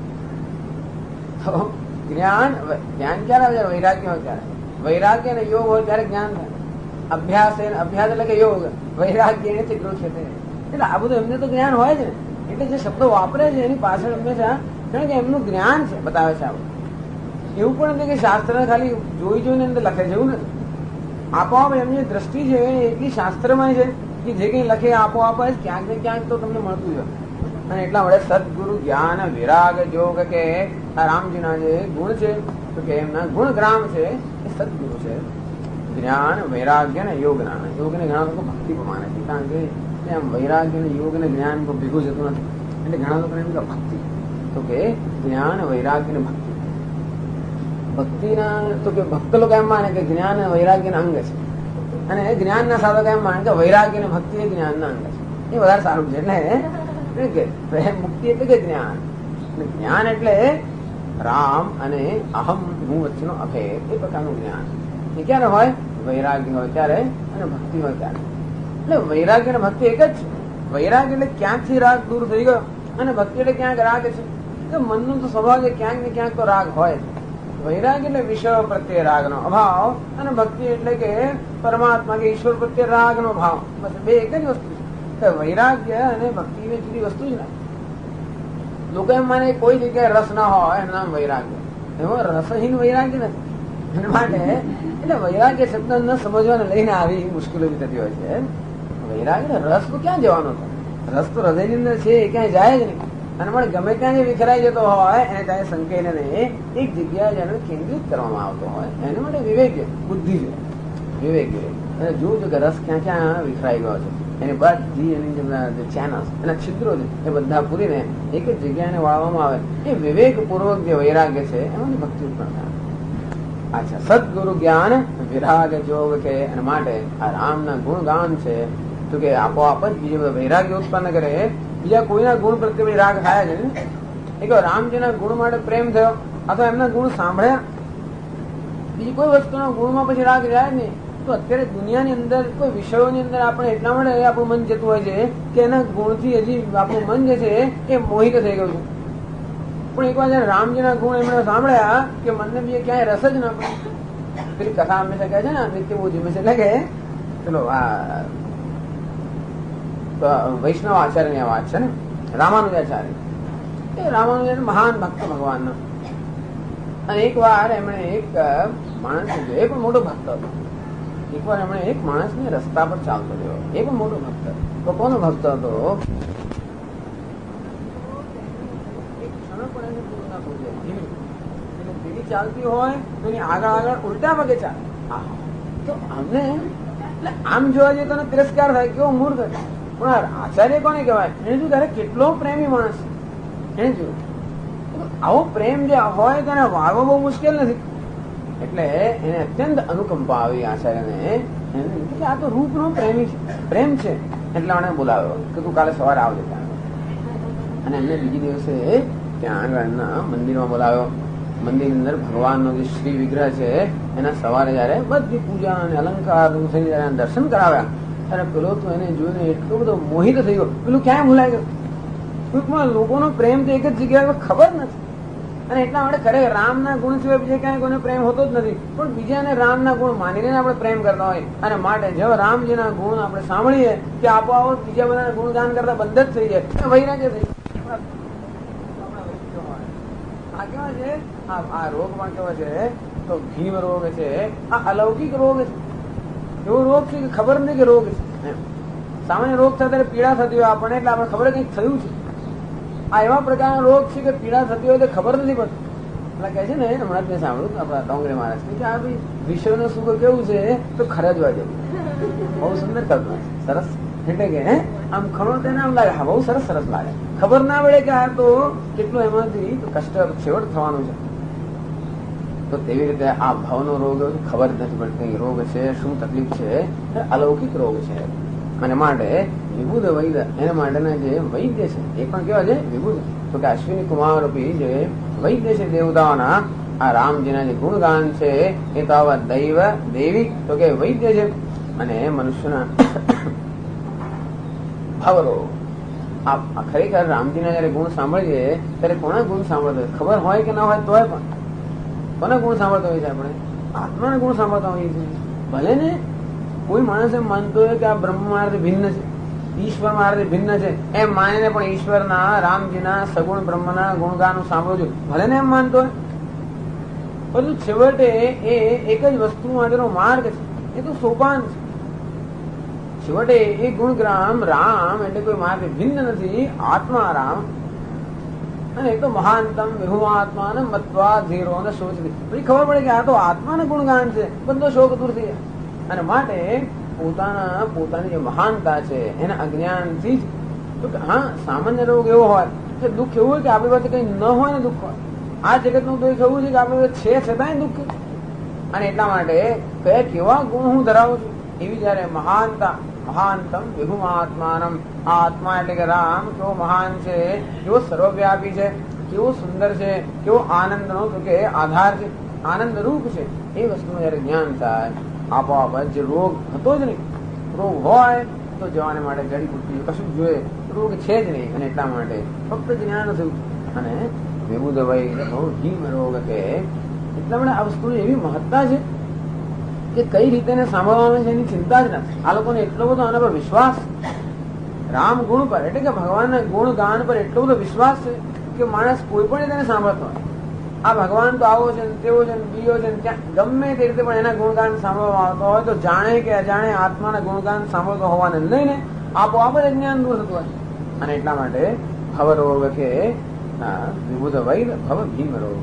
તો જ્ઞાન ક્યારે આવે? વૈરાગ્ય હોય ત્યારે. વૈરાગ્ય ને યોગ હોય ત્યારે જ્ઞાન થાય. અભ્યાસ એટલે કે યોગ, વૈરાગ્ય ને ચિત્રો છે. એટલે આ બધું એમને તો જ્ઞાન હોય જ ને. એટલે જે શબ્દો વાપરે છે એની પાછળ હંમેશા કારણ કે એમનું જ્ઞાન છે બતાવે છે. આવું એવું પણ નથી કે શાસ્ત્ર ખાલી જોઈને અંદર લખે છે, એવું નથી. આપોઆપ એમની દ્રષ્ટિ છે એટલી શાસ્ત્રમાં છે કે જે કઈ લખે આપોઆપ જ ક્યાંક ને ક્યાંક તો તમને મળતું છે. અને એટલા વડે સદગુરુ જ્ઞાન વિરાગ યોગ કે આ રામજીના જે ગુણ છે તો કે એમના ગુણ ગ્રામ છે એ સદગુરુ છે. જ્ઞાન વૈરાગ્ય ને યોગના. યોગને ઘણા લોકો ભક્તિ પણ માને છે, કારણ કે આમ વૈરાગ્ય ને યોગ ને જ્ઞાન ભેગું જતું નથી. એટલે ઘણા લોકો એમ કે ભક્તિ તો કે જ્ઞાન વૈરાગ્ય ને ભક્તિ. ભક્તિના તો કે ભક્ત લોકો એમ માને કે જ્ઞાન વૈરાગ્ય અંગ છે, અને જ્ઞાનના સાધકો એમ માને કે વૈરાગ્ય ને ભક્તિ એ જ્ઞાનના અંગ છે. એ વધારે સારું છે. એટલે મુક્તિ એટલે કે જ્ઞાન. જ્ઞાન એટલે રામ અને અહમ હું વચ્ચેનો અભેદ એ પ્રકારનું જ્ઞાન. એ ક્યારે હોય? વૈરાગ્ય હોય ત્યારે અને ભક્તિ હોય ત્યારે. એટલે વૈરાગ્ય અને ભક્તિ એક જ છે. વૈરાગ્ય એટલે ક્યાંકથી રાગ દૂર થઈ ગયો અને ભક્તિ એટલે ક્યાંક રાગ છે. મનનું તો સ્વભાવ છે ક્યાંક ને ક્યાંક તો રાગ હોય છે. વૈરાગ્ય એટલે વિષય પ્રત્યે રાગનો અભાવ અને ભક્તિ એટલે કે પરમાત્મા કે ઈશ્વર પ્રત્યે રાગનો ભાવ. બસ બે એક જ વસ્તુ છે. વૈરાગ્ય અને ભક્તિ એ જુદી વસ્તુ જ નથી. લોકો એમ માને કોઈ જગ્યાએ રસ ના હોય એનું નામ વૈરાગ્ય. એવો રસહીન વૈરાગ્ય નથી. એના માટે એટલે વૈરાગ્ય શબ્દ ન સમજવાને લઈને આવી મુશ્કેલી થતી હોય છે. વૈરાગ્ય રસ તો ક્યાં જવાનો હતો? રસ તો હૃદયની અંદર છે, એ ક્યાંય જાય જ નહીં. અને પણ ગમે ત્યાં જે વિખરાઈ જતો હોય એને ત્યાં સંકેને એક જગ્યાએ જેને કેન્દ્રિત કરવામાં આવતો હોય એને માટે વિવેક બુદ્ધિ છે, વિવેક અને જોવું કે રસ ક્યાં ક્યાં વિખરાઈ ગયો છે. એની બધી એની જે ચેનલ્સ એના છિદ્રો છે એ બધા પૂરીને એક જ જગ્યાએ વાળવામાં આવે. એ વિવેકપૂર્વક જે વૈરાગ્ય છે એમાં ભક્તિ ઉત્પન્ન થાય. અચ્છા, સદગુરુ જ્ઞાન વિરાગ જોગ કે એના માટે આ રામના ગુણગાન છે તો કે આપોઆપ જ બીજે બધા વૈરાગ્ય ઉત્પન્ન કરે. બીજા કોઈના ગુણ પ્રત્યે રાગ થાય છે ને? એ રામજીના ગુણ માટે પ્રેમ થયો અથવા એમના ગુણ સાંભળ્યા બીજી કોઈ વસ્તુના ગુણમાં પછી રાગ જાય નહીં. તો અત્યારે દુનિયાની અંદર કોઈ વિષયોની અંદર આપણે એટલા માટે આપણું મન જતું હોય છે કે એના ગુણથી હજી આપણું મન જે છે એ મોહિત થઈ ગયું છે. પણ એક વાર જયારે રામજીના ગુણ એમણે સાંભળ્યા કે મનને બીજે ક્યાંય રસ જ ના પડે. પેલી કથા હંમેશા કહે છે ને નિત્ય બહુ જીમે છે, એટલે કે ચલો વૈષ્ણવ આચાર્યની આ વાત છે ને, રામાનુજાચાર્ય. એ રામાનુજાચાર્ય મહાન ભક્ત ભગવાનના. અને એક વાર એમણે એક માણસ જોયો, એ પણ મોટો ભક્ત હતો. એક વાર એમણે એક માણસને રસ્તા પર ચાલતો જોયો, એ પણ મોટો ભક્ત. તો કોનો ભક્ત હતો? ચાલતી હોય તો એની આગળ આગળ ઉલટા પગે ચાલે. તો અમને એટલે આમ જોવા જઈએ તો તિરસ્કાર થાય, કેવો મૂર્ખ. પણ આચાર્ય કોને કહેવાય? એને શું ત્યારે કેટલો પ્રેમી માણસ. એને જોયું આવો પ્રેમ જે હોય તેને વાળવો બહુ મુશ્કેલ નથી. એટલે એને અત્યંત અનુકંપા આવી આચાર્યને. આ તો રૂપનો પ્રેમી છે, પ્રેમ છે. એટલે મને બોલાવ્યો કે તું કાલે સવારે આવજે ત્યાં. અને એમને બીજી દિવસે ત્યાં આગળના મંદિરમાં બોલાવ્યો. મંદિરની અંદર ભગવાનનો જે શ્રી વિગ્રહ છે એના સવારે જયારે બધી પૂજા અને અલંકાર જયારે દર્શન કરાવ્યા ત્યારે પેલો તો એને જોઈને એટલો બધો મોહિત થઈ ગયો. પેલું ક્યાંય ભૂલાઈ ગયું. ટૂંકમાં લોકોનો પ્રેમ તો એક જ જગ્યાએ ખબર નથી. અને એટલા માટે ખરેખર રામના ગુણ સિવાય બીજે ક્યાંય કોઈને પ્રેમ હોતો જ નથી. પણ બીજાને રામના ગુણ માનીને આપણે પ્રેમ કરતા હોય. અને માટે જો રામજીના ગુણ આપણે સાંભળીએ કે આપોઆપ બીજા બધાના ગુણગાન કરતા બંધ જ થઈ જાય, વૈરાગ્ય થઈ જાય. આ કેવા છે? આ રોગ પણ કેવા છે? તો ભીમ રોગ છે, આ અલૌકિક રોગ છે. એવો રોગ છે કે ખબર નથી કે રોગ છે. સામાન્ય રોગ થાય ત્યારે પીડા થતી હોય આપણને, એટલે આપણે ખબર કંઈક થયું છે. આ એવા પ્રકારના રોગ છે કે પીડા થતી હોય તો ખબર નથી પડતી. એટલે કહે છે ને, હમણાં મેં સાંભળ્યું આપણા ડોંગરી મહારાજ કે આ ભાઈ વિશ્વનું સુખ કેવું છે તો ખરજવા જેવું. બહુ સુંદર કલ્પના છે, સરસ. એટલે કે આમ ખણો તેને આમ લાગે, હા બહુ સરસ સરસ લાગે. ખબર ના પડે કે આ તો કેટલું એમાંથી કષ્ટ છેવટ થવાનું છે. તો તેવી રીતે આ ભાવનો રોગ ખબર જ નથી પડતી રોગ છે, શું તકલીફ છે. અલૌકિક રોગ છે. અને માટે વિબુધ વૈદ્ય, એના માટેના જે વૈદ્ય છે એ પણ કેવા છે? વિબુધ. તો કે અશ્વિની કુમાર રૂપી જે વૈદ્ય છે દેવતાઓના, આ રામજીના જે ગુણગાન છે એ તો આવા દૈવ દેવી તો કે વૈદ્ય છે. અને મનુષ્યના ભાવરોગ. આ ખરેખર રામજીના જયારે ગુણ સાંભળીએ ત્યારે કોના ગુણ સાંભળતો હોય? ખબર હોય કે ના હોય તોય પણ કોના ગુણ સાંભળતો હોય છે? આપણે આત્માના ગુણ સાંભળતા હોઈએ છીએ. ભલે ને કોઈ માણસ એમ માનતો હોય કે આ બ્રહ્મ મારાથી ભિન્ન છે, ઈશ્વર મારાથી ભિન્ન છે, એમ માનીને પણ ઈશ્વરના, રામજીના સગુણ બ્રહ્મના ગુણગાન સાંભળવું જોઈએ. ભલે ને એમ માનતો હોય, પરંતુ છેવટે એ એક જ વસ્તુ માટેનો માર્ગ છે. એ તો સોપાન છે. છેવટે એ ગુણગ્રામ રામ એટલે કોઈ માર્ગ ભિન્ન નથી, આત્મા રામ. અને એ તો મહાનતમ વિહુઆત્મા ને મત્વા ધીરો ને શોચ. પછી ખબર પડે કે આ તો આત્માના ગુણગાન છે, બધો શોક દૂર થઈ જાય. અને માટે પોતાની જે મહાનતા છે એના અજ્ઞાનથી જ. તો હા, સામાન્ય રોગ એવો હોય કે દુઃખ એવું હોય કે આપણી પાસે કઈ ન હોય ને દુઃખ હોય. આ જગતનું દુઃખ એવું છે કે આપણી પાસે છે છતાંય દુઃખ. અને એટલા માટે કયા કેવા ગુણ હું ધરાવું છું? એવી જયારે મહાનતા, મહાનતમ વિભુમાત્માનમ, આ આત્મા એટલે કે રામ કેવો મહાન છે, કેવો સર્વવ્યાપી છે, કેવો સુંદર છે, કેવો આનંદનો તો કે આધાર છે, આનંદ રૂપ છે. એ વસ્તુનું જયારે જ્ઞાન થાય આપોઆપ જે રોગ હતો જ નહીં, રોગ હોય તો જવાને માટે જડીબુટ્ટી કશું જોઈએ, રોગ છે જ નહીં. અને એટલા માટે ફક્ત જ્ઞાન થયું. અને વિબુધ વૈદ્ય ભીમ રોગ કે એટલા માટે આ વસ્તુ એવી મહત્તા છે કે કઈ રીતે સાંભળવાનું છે એની ચિંતા જ નથી. આ લોકોને એટલો બધો આના પર વિશ્વાસ, રામ ગુણ પર એટલે કે ભગવાનના ગુણ ગાન પર એટલો બધો વિશ્વાસ છે કે માણસ કોઈ પણ રીતે સાંભળતો હોય. આ ભગવાન તો આવો છે, તેવો છે, બીજો છે, ત્યાં ગમે તે રીતે પણ એના ગુણગાન સાંભળવામાં આવતો હોય તો જાણે કે અજાણે આત્માના ગુણગાન સાંભળતો હોવાને લઈને આપોઆપ જ જ્ઞાન દૂર થતું હોય. અને એટલા માટે ભવ રોગ કે વિબુધ વૈદ્ય ભવ ભીમ રોગ.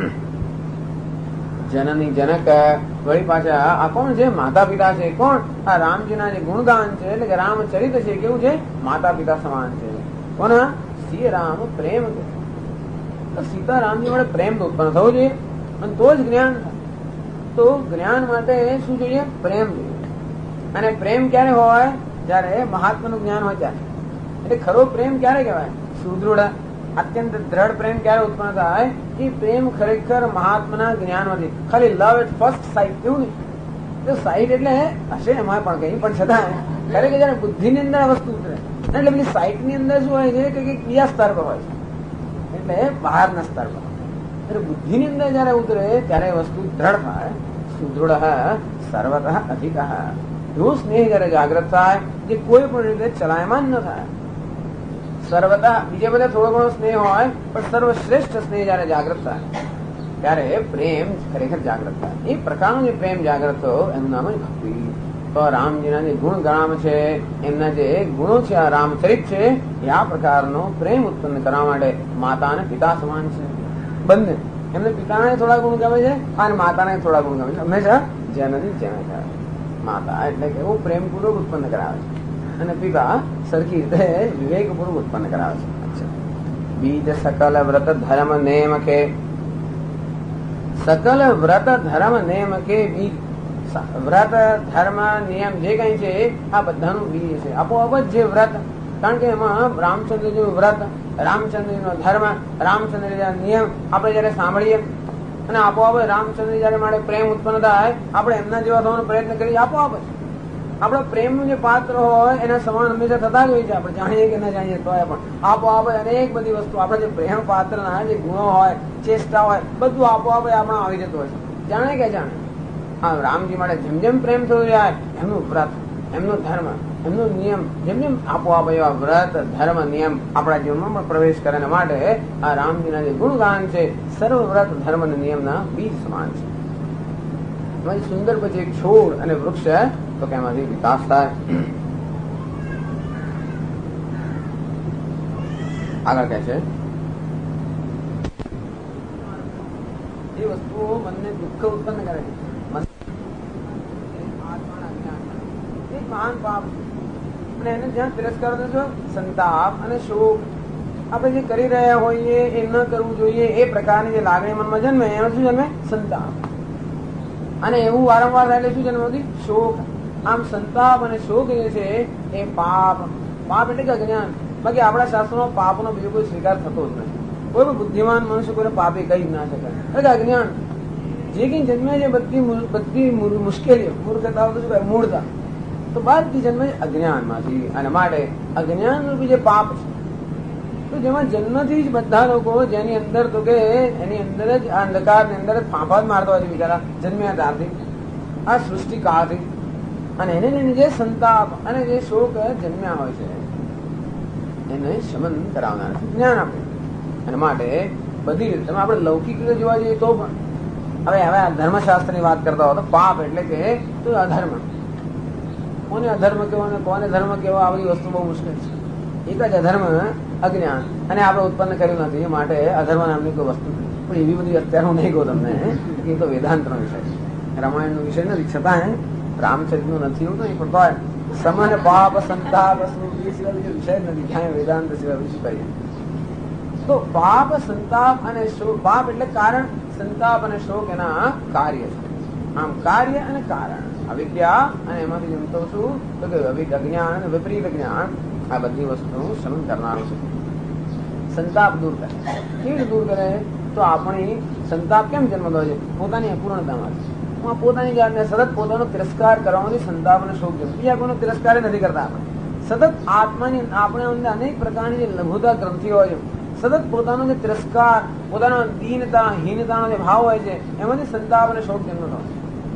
જનની જનક વળી પાછા આ કોણ છે? માતા પિતા છે. કોણ? આ રામજીના જે ગુણગાન છે એટલે કે રામચરિત છે કેવું છે? માતા પિતા સમાન છે. કોના? શ્રી રામ પ્રેમ. સીતા રામજી વડે પ્રેમ તો ઉત્પન્ન થવો જોઈએ અને તો જ જ્ઞાન થાય. તો જ્ઞાન માટે શું જોઈએ? પ્રેમ જોઈએ. અને પ્રેમ ક્યારે હોય? જયારે મહાત્માનું જ્ઞાન હોય ત્યારે. એટલે ખરો પ્રેમ ક્યારે કહેવાય? સુદૃઢ અત્યંત દ્રઢ પ્રેમ ક્યારે ઉત્પન્ન થાય? એ પ્રેમ ખરેખર મહાત્માના જ્ઞાનમાંથી, ખાલી લવ એટ ફર્સ્ટ સાઇટ એવું નહીં. તો સાઇટ એટલે હશે એમાં પણ કઈ, પણ છતાં ખરેખર જયારે બુદ્ધિની અંદર આ વસ્તુ ઉતરે એટલે પેલી સાઇટ ની અંદર શું હોય છે કે બીજા સ્તર પર હોય છે, એટલે બહારના સ્તર પર. એટલે બુદ્ધિની અંદર જયારે ઉતરે ત્યારે વસ્તુ દ્રઢ થાય. સુદૃઢ સર્વતઃ અધિક. એવો સ્નેહ જયારે જાગૃત થાય જે કોઈ પણ રીતે ચલાયમાન ન થાય. સર્વતઃ બીજે બધા થોડો ઘણો સ્નેહ હોય, પણ સર્વશ્રેષ્ઠ સ્નેહ જયારે જાગૃત થાય ત્યારે પ્રેમ ખરેખર જાગૃત થાય. એ પ્રકારનો જે પ્રેમ જાગૃત થયો એનું નામ જ ભક્તિ. તો રામજીના જે ગુણ ગણામ છે, એમના જે ગુણો છે, આ રામચરિત છે, એ આ પ્રકારનો પ્રેમ ઉત્પન્ન કરવા માટે માતા અને પિતા સમાન છે. બંને એમને પિતાને થોડા ગુણ ગમે છે અને માતાને થોડા ગુણ ગમે છે. હંમેશા જનની જનક. માતા એટલે કે એવું પ્રેમપૂર્વક ઉત્પન્ન કરાવે છે અને પિતા સરખી રીતે વિવેકપૂર્વક ઉત્પન્ન કરાવે છે. બીજ સકલ વ્રત ધર્મ નેમ કે, સકલ વ્રત ધર્મ નેમ કે બીજ. વ્રત ધર્મ નિયમ જે કઈ છે આ બધાનું બીજ છે. આપોઆપ જ જે વ્રત, કારણ કે એમાં રામચંદ્રજીનું વ્રત, રામચંદ્રજીનો ધર્મ, રામચંદ્રજીના નિયમ આપણે જયારે સાંભળીએ અને આપોઆપ રામચંદ્ર જયારે માટે પ્રેમ ઉત્પન્ન થાય, આપણે એમના જેવા થવાનો પ્રયત્ન કરીએ. આપોઆપ જ આપણા પ્રેમનું જે પાત્ર હોય એના સમાન હંમેશા થતા જ હોય છે. આપણે જાણીએ કે ના જાણીએ તો પણ આપોઆપ અનેક બધી વસ્તુ આપણા જે પ્રેમ પાત્રના જે ગુણો હોય, ચેષ્ટા હોય, બધું આપોઆપ આપણા આવી જતું હોય છે, જાણે કે જાણે. હા, રામજી માટે જેમ જેમ પ્રેમ થતો જાય એમનું વ્રત, એમનો ધર્મ, એમનો નિયમ જેમ જેમ આપોઆપ એવા વ્રત ધર્મ નિયમ આપણા જીવનમાં પણ પ્રવેશ કરે માટે આ રામજીના જે ગુણગાન છે સર્વ વ્રત ધર્મ અને નિયમના બીજ સમાન છે. સુંદર પછી એક છોડ અને વૃક્ષ તો કે એમાંથી વિકાસ થાય. આગળ કહે છે એ વસ્તુઓ મનને દુઃખ ઉત્પન્ન કરે છે. મહાન પાપ અને એને જ્યાં તિરસ્કાર થશો, સંતાપ અને શોક આપણે જે કરી રહ્યા હોઈએ એ ન કરવું જોઈએ એ પ્રકારની જે લાગણી મનમાં જન્મે એમાં શું જન્મે? સંતાપ. અને એવું વારંવાર થાય શું જન્મથી? શોક. આમ સંતાપ અને શોક જે છે એ પાપ. પાપ એટલે કે અજ્ઞાન. બાકી આપણા શાસ્ત્રોમાં પાપનો બીજો કોઈ સ્વીકાર થતો જ નથી. કોઈ પણ બુદ્ધિમાન મનુષ્ય કોઈને પાપી કહી જ ના શકે. એટલે અજ્ઞાન જે કઈ જન્મે છે બધી મુશ્કેલીઓ, મૂર્ખતા, મૂળતા તો બધી જન્મે અજ્ઞાન માંથી. અને માટે અજ્ઞાન રૂપી જે પાપ છે તો જેમાં જન્મથી જ બધા લોકો જેની અંદર તો કે એની અંદર જ આ અંધકારની અંદર જ ફાંફા જ મારતા હોય છે બિચારા જન્મ્યા ત્યારથી, આ સૃષ્ટિ કાળથી. અને એને લઈને જે સંતાપ અને જે શોક જન્મ્યા હોય છે એને શમન કરાવનાર જ્ઞાન આપે. અને માટે બધી રીતે આપણે લૌકિક રીતે જોવા જઈએ તો પણ હવે ધર્મશાસ્ત્ર ની વાત કરતા હોય તો પાપ એટલે કે તો અધર્મ. કોને અધર્મ કેવો અને કોને ધર્મ કેવો આ બધી વસ્તુ બહુ મુશ્કેલ છે. એક જ અધર્મ અજ્ઞાન અને આપણે ઉત્પન્ન કર્યું નથી એ માટે અધર્મ નામની કોઈ વસ્તુ નથી. પણ એવી બધી અત્યારે હું નહીં કહું તમને, એ તો વેદાંતનો વિષય છે, રામાયણનો વિષય નથી. છતાં રામચરિતનું નથી એવું નહીં, પણ તો સમન પાપ સંતાપ એ સિવાય બીજો વિષય જ નથી. ક્યાંય વેદાંત સિવાય શું કરીએ? તો પાપ સંતાપ અને શોક. પાપ એટલે કારણ, સંતાપ અને શોક એના કાર્ય છે. આમ કાર્ય અને કારણ, અવિદ્યા અને એમાંથી જમતો છું તો કે અજ્ઞાન અને વિપરીત જ્ઞાન આ બધી વસ્તુ શમન કરનારું છે. સંતાપ દૂર કરે. કેવી રીતે દૂર કરે? તો આપણી સંતાપ કેમ જન્મતો હોય છે? પોતાની અપૂર્ણતામાંથી. પોતાની જાતને સતત પોતાનો તિરસ્કાર કરવાથી સંતાપ અને શોક જન્મ. બીજા કોઈનો તિરસ્કાર નથી કરતા આપણે. સતત આત્માની આપણે અંદર અનેક પ્રકારની જે લઘુતા ગ્રંથિ હોય છે, સતત પોતાનો જે તિરસ્કાર, પોતાનો દીનતા હીનતાનો જે ભાવ હોય છે એમાંથી સંતાપ અને શોક જન્મતો હોય છે.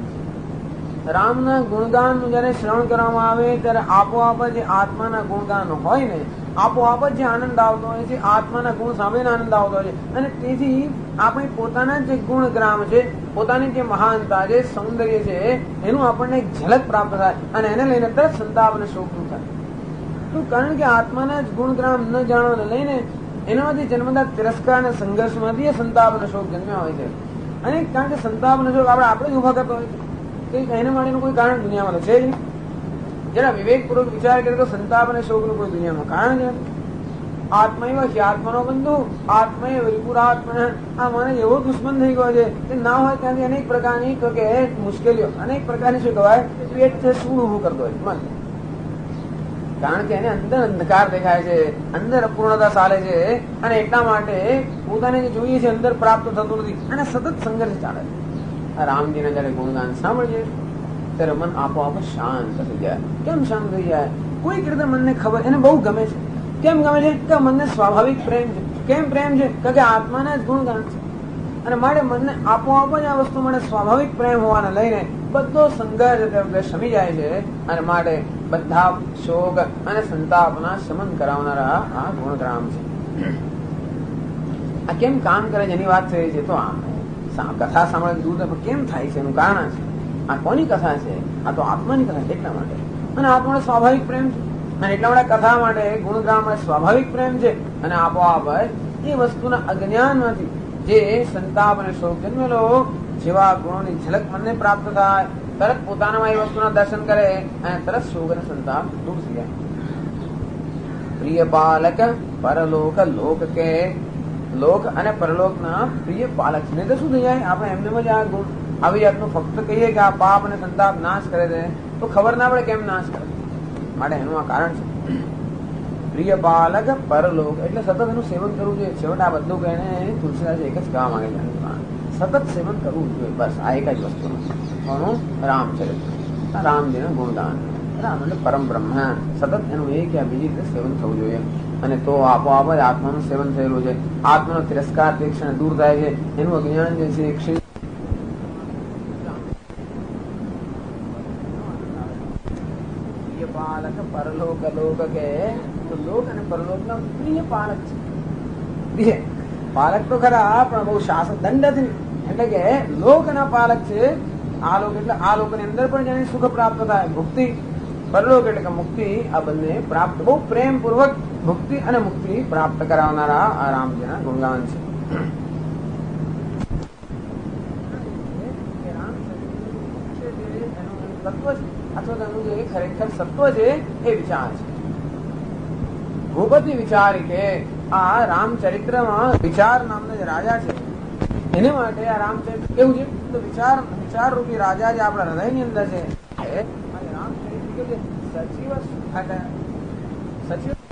રામના ગુણગાનનું જયારે શ્રવણ કરવામાં આવે ત્યારે આપોઆપ જે આત્માના ગુણગાન હોય ને, આપોઆપ જ જે આનંદ આવતો હોય છે, આત્માના ગુણ સાંભળીને આનંદ આવતો હોય છે. અને તેથી આપણી પોતાના જે ગુણગ્રામ છે, પોતાની જે મહાનતા છે, સૌંદર્ય છે, એનું આપણને એક ઝલક પ્રાપ્ત થાય અને એને લઈને તરત સંતાપ અને શોક દૂર થાય. તો કારણ કે આત્માના જ ગુણગ્રામ ન જાણવાને લઈને એનામાંથી જન્મતા તિરસ્કાર અને સંઘર્ષમાંથી એ સંતાપ અને શોક જન્મ્યા હોય છે. અને કારણ કે સંતાપ અને શોક આપણે જ ઉભા કરતો હોય છે, એના માટેનું કોઈ કારણ દુનિયામાં તો છે જ નહીં. જરા વિવેકપૂર્વક વિચાર કરે તો સંતાપ અને શોકનું કોઈ દુનિયામાં કારણ છે. આત્મા છે, આત્માનો બંધુ, આત્મા વિપુરાત્મા. આ મને એવો દુશ્મન થઈ ગયો છે કે ના હોય ત્યાંથી અનેક પ્રકારની તો કે મુશ્કેલીઓ, અનેક પ્રકારની શું કહેવાય પેટ છે શું ઉભું કરતો હોય મન. કારણ કે એને અંદર અંધકાર દેખાય છે, અંદર અપૂર્ણતા ચાલે છે, અને એટલા માટે પોતાને જે જોઈએ છે અંદર પ્રાપ્ત થતું નથી, અને સતત સંઘર્ષ ચાલે છે. આ રામજીના જયારે ગુણગાન સાંભળીએ ત્યારે મન આપોઆપ શાંત થઈ જાય. કેમ શાંત થઈ જાય? કોઈક રીતે મનને ખબર, એને બહુ ગમે છે. કેમ ગમે છે? કે મનને સ્વાભાવિક પ્રેમ છે. કેમ પ્રેમ છે? કારણ કે આત્માના જ ગુણગાન છે, અને માટે મનને આપોઆપ જ આ વસ્તુ મને સ્વાભાવિક પ્રેમ હોવાને લઈને બધો સંઘર્ષ શમી જાય છે, અને માટે બધા શોક અને સંતાપના શમન કરાવનારા આ ગુણગ્રામ છે. આ કેમ કામ કરે છે એની વાત થઈ છે. તો આ કથા સાંભળે દૂર કેમ થાય છે એનું કારણ છે. આ કોની કથા છે? આ તો આત્માની કથા છે. એટલા માટે, અને આત્માનો સ્વાભાવિક પ્રેમ છે, અને એટલા માટે કથા માટે ગુણગ્રામ સ્વાભાવિક પ્રેમ છે, અને આપોઆપ એ વસ્તુના અજ્ઞાનમાંથી જે સંતાપ અને શોક જન્મેલો જેવા ગુણોની ઝલક મનને પ્રાપ્ત થાય, તરત પોતાનામાં એ વસ્તુના દર્શન કરે અને તરત શોક અને સંતાપ દૂર થઈ જાય. પ્રિય પાલક પરલોક લોક કે લોક અને પરલોકના પ્રિય પાલક ને તો શું થઈ જાય? આપણે એમને જ આ ગુણ આવી જાતનું ફક્ત કહીએ કે આ પાપ અને સંતાપ નાશ કરે છે, તો ખબર ના પડે કેમ નાશ કરે. માટે એનું આ કારણ છે. પ્રિય પાલક પરલોક એટલે સતત એનું સેવન કરવું જોઈએ. છેવટે આ બધું કહીને તુલસીદાસ એક જ કહેવા માંગે છે, સતત સેવન કરવું જોઈએ. બસ આ એક જ વસ્તુ કોનું? રામચરિત્ર, રામજીનું ગુણગાન. રામ એટલે પરમ બ્રહ્મ, સતત એનું એક યા બીજી રીતે સેવન થવું જોઈએ, અને તો આપોઆપ જ આત્માનું સેવન થયેલું છે. આત્માનો તિરસ્કાર તે ક્ષણે દૂર થાય છે. એનું અજ્ઞાન જે છે ક્ષીણ. પાલક પરલોક લોક કે તો લોક અને પરલોકના પ્રિય પાલક છે. પાલક તો ખરા, પણ બહુ શાસન દંડ નથી. એટલે કે લોકના પાલક છે. આ લોક એટલે આ લોકની અંદર પણ જેને સુખ પ્રાપ્ત થાય, ભુક્તિ. પરલોક એટલે કે મુક્તિ. આ બંને પ્રાપ્ત, બહુ પ્રેમ પૂર્વક ભુક્તિ અને મુક્તિ પ્રાપ્ત કરાવનારા આ રામજીના ગુણગાન છે. તત્વ છે, અથવા તેનું જે ખરેખર સત્વ છે એ વિચાર છે. ભૂપતિ વિચારી કે આ રામચરિત્રમાં વિચાર નામના જે રાજા છે એને માટે આ રામચરિત્ર કેવું છે? તો વિચાર રૂપી રાજા જે આપણા હૃદયની અંદર છે, રામચરિત્ર કેવું છે? સચિવ સચિવ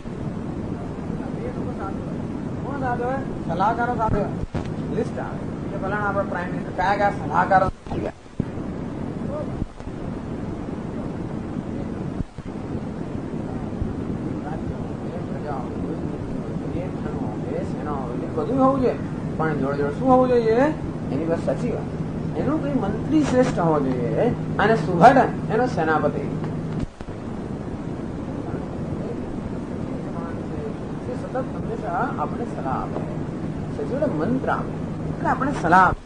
કોણ સાથે હોય? સલાહકારો સાથે લિસ્ટ આવે કે ભલા આપણા પ્રાઇમ મિનિસ્ટર કયા કયા સલાહકારો બધું હોવું જોઈએ, પણ જોડે જોડે શું હોવું જોઈએ? એની પાસે સચિવ, એનો કોઈ મંત્રી શ્રેષ્ઠ હોવો જોઈએ, અને સુભટ એનો સેનાપતિ. સતત હંમેશા આપણે સલાહ આપે. સચિવ મંત્ર આપે એટલે આપણે સલાહ આપે.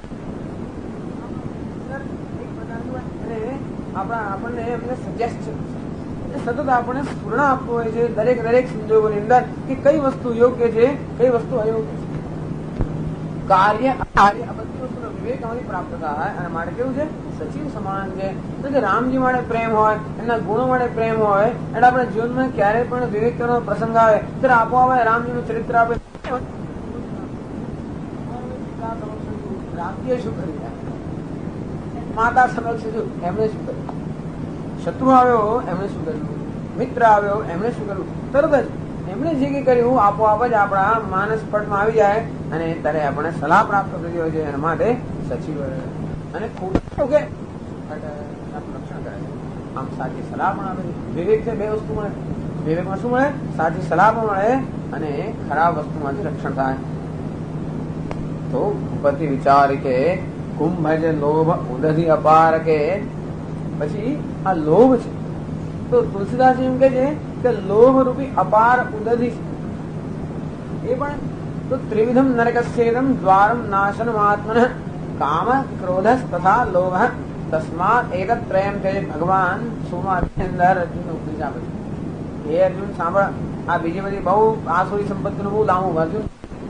આપણને એમને સજેસ્ટ સતત આપણે સ્ફૂર્ણ આપવું હોય છે દરેક સંજોગોની અંદર કે કઈ વસ્તુ યોગ્ય છે, કઈ વસ્તુ અયોગ્ય છે. કાર્ય આ બધી વસ્તુનો વિવેક અમારી પ્રાપ્ત થાય, અને માટે કેવું છે? સચિવ સમાન છે. તો કે રામજી માટે પ્રેમ હોય, એમના ગુણો માટે પ્રેમ હોય, એટલે આપણે જીવનમાં ક્યારેય પણ વિવેક કરવાનો પ્રસંગ આવે ત્યારે આપોઆપ રામજીનું ચરિત્ર આપે. રામજીએ શું કર્યું? માતા સમક્ષ શું? એમણે શું કર્યું? શત્રુ આવ્યો એમણે શું કર્યું? મિત્ર આવ્યો એમણે શું કર્યું? તરત જ એમણે જે કંઈ કર્યું આપોઆપ જ આપણા માનસ પટમાં આવી જાય, અને ત્યારે આપણે સલાહ પ્રાપ્ત થતી હોય છે. એના માટે સચિવ અને ખોટું કે રક્ષણ કરે છે. આમ સાચી સલાહ પણ આપે છે. વિવેક છે, બે વસ્તુ મળે. વિવેકમાં શું મળે? સાચી સલાહ પણ મળે, અને ખરાબ વસ્તુમાંથી રક્ષણ થાય. તો ભૂપતિ વિચારી કે કુંભજ લોભ ઉદધિ અપાર કે પછી આ લોભ છે. તો તુલસીદાસ એમ કે છે કે લોભ રૂપી અપાર ઉદધિ છે. એ પણ તો ત્રિવિધમ નરકસ્યેદમ દ્વારમ નાશનમ આત્મન કામ ક્રોધ તથા લોભ તસ્માત એકત્રયમ તે ભગવાન સોમાની અંદર અર્જુન ઉપદેશ આપે છે. હે અર્જુન સાંભળ, આ બીજી બધી બહુ આસુરી સંપત્તિનું બહુ લાંબુ અર્જુન.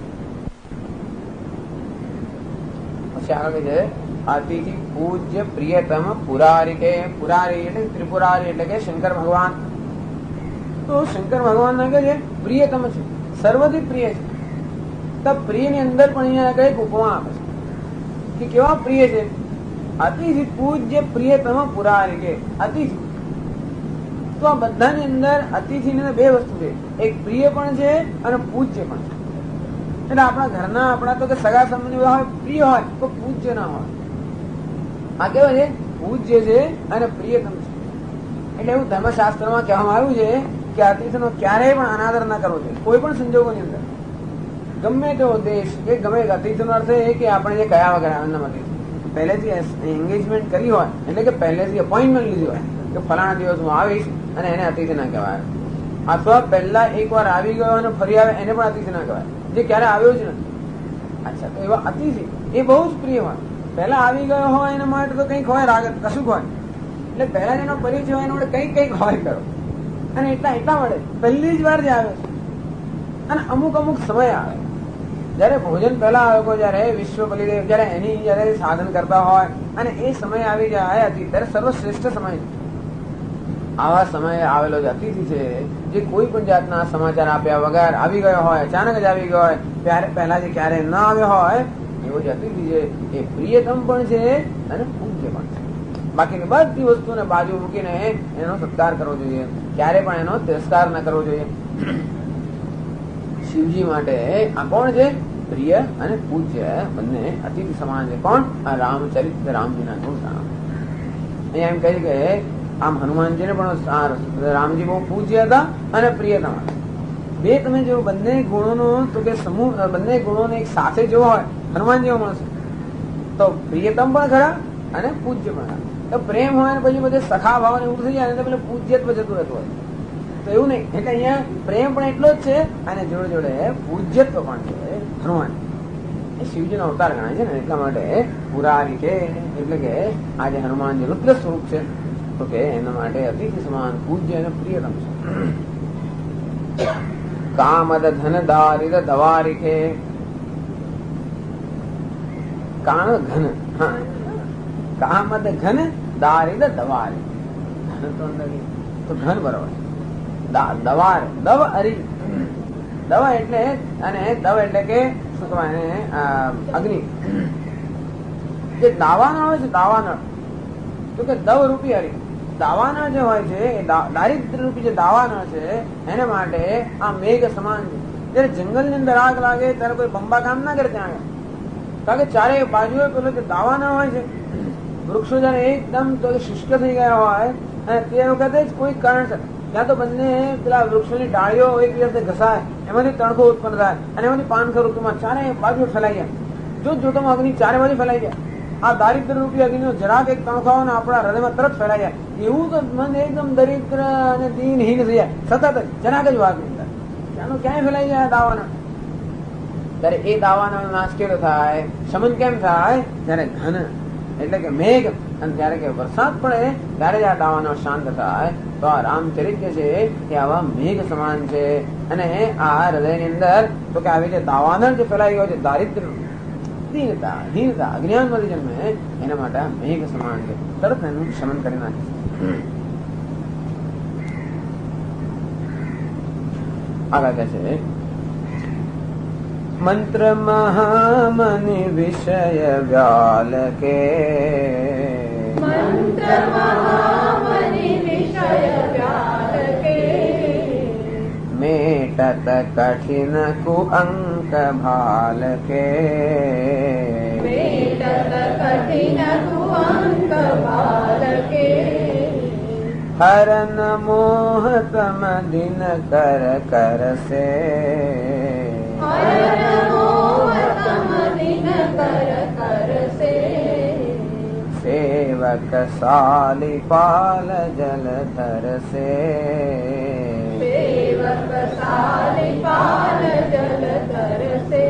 પછી આગળ છે અતિથિ પૂજ્ય પ્રિયતમ પુરારી કે પુરારી એટલે ત્રિપુરારી એટલે કે શંકર ભગવાન. તો શંકર ભગવાન ના કે છે પ્રિયતમ છે, સર્વથી પ્રિય છે. તો પ્રિય ની અંદર પણ અહીંયા કઈક ઉપમા આપે છે કે કેવા પ્રિય છે? અતિથિ પૂજ્ય પ્રિયતમ પુરારી કે અતિથિ તો આ બધાની અંદર અતિથિની બે વસ્તુ છે, એક પ્રિય પણ છે અને પૂજ્ય પણ છે. એટલે આપણા ઘરના આપણા તો કે સગા સંબંધી હોય, પ્રિય હોય તો પૂજ્ય ના હોય. આ કેવા છે? પૂજ્ય છે અને પ્રિયતમ છે. એટલે એવું ધર્મશાસ્ત્રમાં કહેવામાં આવ્યું છે કે અતિથિનો ક્યારેય પણ અનાદર ના કરવો જોઈએ, કોઈ પણ સંજોગોની અંદર. ગમે તેવો દેશ કે ગમે અતિથિનો અર્થ એ કે આપણે જે કયા વગર એમના પહેલેથી એન્ગેજમેન્ટ કરી હોય, એટલે કે પહેલેથી અપોઇન્ટમેન્ટ લીધી હોય કે ફલાણા દિવસ હું આવીશ, અને એને અતિથિ ના કહેવાય. અથવા પહેલા એક વાર આવી ગયો અને ફરી આવે એને પણ અતિથિ ના કહેવાય, જે ક્યારે આવ્યો જ નથી. અચ્છા, તો એવા અતિથિ એ બહુ જ પ્રિય હોય. પહેલા આવી ગયો હોય એના માટે તો કંઈક હોય, રાગ કશું હોય, એટલે પહેલા જેનો પરિચય હોય એના માટે કંઈક હોય કરો, અને એટલા માટે પહેલી જ વાર જે આવે છે. અને અમુક સમય આવે જયારે ભોજન પહેલા આવે, જયારે વિશ્વ બલિદેવ જયારે એની જયારે સાધન કરતા હોય અને એ સમય આવી જાય અતિથિ, ત્યારે સર્વશ્રેષ્ઠ સમય છે. આવા સમયે આવેલો જે અતિથિ છે, જે કોઈ પણ જાતના સમાચાર આપ્યા વગર આવી ગયો હોય, અચાનક જ આવી ગયો હોય, પહેલા જે ક્યારે ન આવ્યો હોય, એવો જે અતિથિ છે એ પ્રિયતમ પણ છે અને પૂજ્ય પણ છે. બાકીની બધી વસ્તુને બાજુ મૂકીને એનો સત્કાર કરવો જોઈએ, ક્યારે પણ એનો તિરસ્કાર ન કરવો જોઈએ. શિવજી માટે આ કોણ છે? પ્રિય અને પૂજ્ય બંને અતિથિ સમાન છે. કોણ? આ રામચરિત્ર રામજીના ગુણ. અહીંયા એમ કહે કે આમ હનુમાનજીને પણ રામજી બહુ પૂજ્ય હતા અને પ્રિયતમ હતા. બે તમે જો બંને ગુણોનો તો કે સમૂહ, બંને ગુણોને એક સાથે જો હોય હનુમાનજી મળશે તો પ્રિયતમ પણ ખરા અને પૂજ્ય પણ ખરા. તો પ્રેમ હોય ને પછી બધે સખા ભાવ ને એવું થઈ જાય તો પેલું પૂજ્યત્વ જતું રહેતું હોય. તો એવું નહીં, એટલે અહીંયા પ્રેમ પણ એટલો જ છે અને જોડે જોડે પૂજ્યત્વ પણ છે. હનુમાન એ શિવજીનો અવતાર ગણાય છે ને, એટલા માટે પુરારી છે. એટલે કે આ જે હનુમાન જે રુદ્ર સ્વરૂપ છે તો કે એના માટે અતિથિ સમાન પૂજ્ય અને પ્રિયતમ છે. કામદ ધન દારિદ દવારી છે. કામ ઘન, હા, કામદ ઘન દારિદ દવારી. ધન તો અંદર તો ઘન બરોબર. દવાર દવ અરી, દવ એટલે અને દવ એટલે કે શું કહેવાય એને? અગ્નિ. જે દાવાનળ હોય છે, દાવાનળ તો કે દવ રૂપી હરી. દાવાનળ જે હોય છે એ દારિદ્ર રૂપી જે દાવાનળ છે એને માટે આ મેઘ સમાન છે. જયારે જંગલની અંદર આગ લાગે ત્યારે કોઈ બંબા કામ ના કરે ત્યાં આગળ, કારણ કે ચારે બાજુએ પેલો જે દાવાનળ હોય છે, વૃક્ષો જયારે એકદમ તો શુષ્ક થઈ ગયા હોય અને તે વખતે જ કોઈ કારણસર ત્યાં તો બંને પેલા વૃક્ષોની ડાળીઓ એક દિવસે ઘસાય, એમાંથી તણખો ઉત્પન્ન થાય અને એમાંથી પાનખર ઋતુમાં ચારે બાજુ ફેલાઈ જાય. જોતમાં અગ્નિ ચારે બાજુ ફેલાઈ જાય. આ દારિદ્ર રૂપી અગ્નિનો જરાક એક તણખો આવે ને આપણા હૃદયમાં તરત ફેલાઈ જાય. એવું તો મન એકદમ દરિદ્ર અને દીનહીન થઈ જાય સતત જરાક જ વાતની અંદર. ત્યાંનું ક્યાંય ફેલાઈ જાય દાવાનળ. ત્યારે એ દાવાનળ નાશ કેવો થાય? શમન કેમ થાય? જયારે ઘન એટલે કે મેઘ અને જયારે કે વરસાદ પડે ત્યારે જ આ દાવાનળ શાંત થાય. તો આ રામચરિત્ર છે એ આવા મેઘ સમાન છે. અને આ હૃદયની અંદર તો કે આવી જે દાવાનળ જે ફેલાઈ ગયો છે, દારિદ્ર, દીનતા, હીનતા, અજ્ઞાનમાંથી જન્મે, એના માટે આ મેઘ સમાન છે. તરત એનું શમન કરી નાખે. આગળ કહે છે મંત્ર મહામનિ વિષય વ્યાલ કે, મંત્ર મહામનિ વિષય વ્યાલ કે, મેટત કઠિન કુઅંક ભાલ કે, મેટત કઠિન કુઅંક ભાલ કે, હરન મોહ તમ દિન કર કર સે, હરન મોહ તમ દિન કર કર સે, સેવક સાલી પાલ જલધર સે, સેવક સાલી પાલ જલધર સે.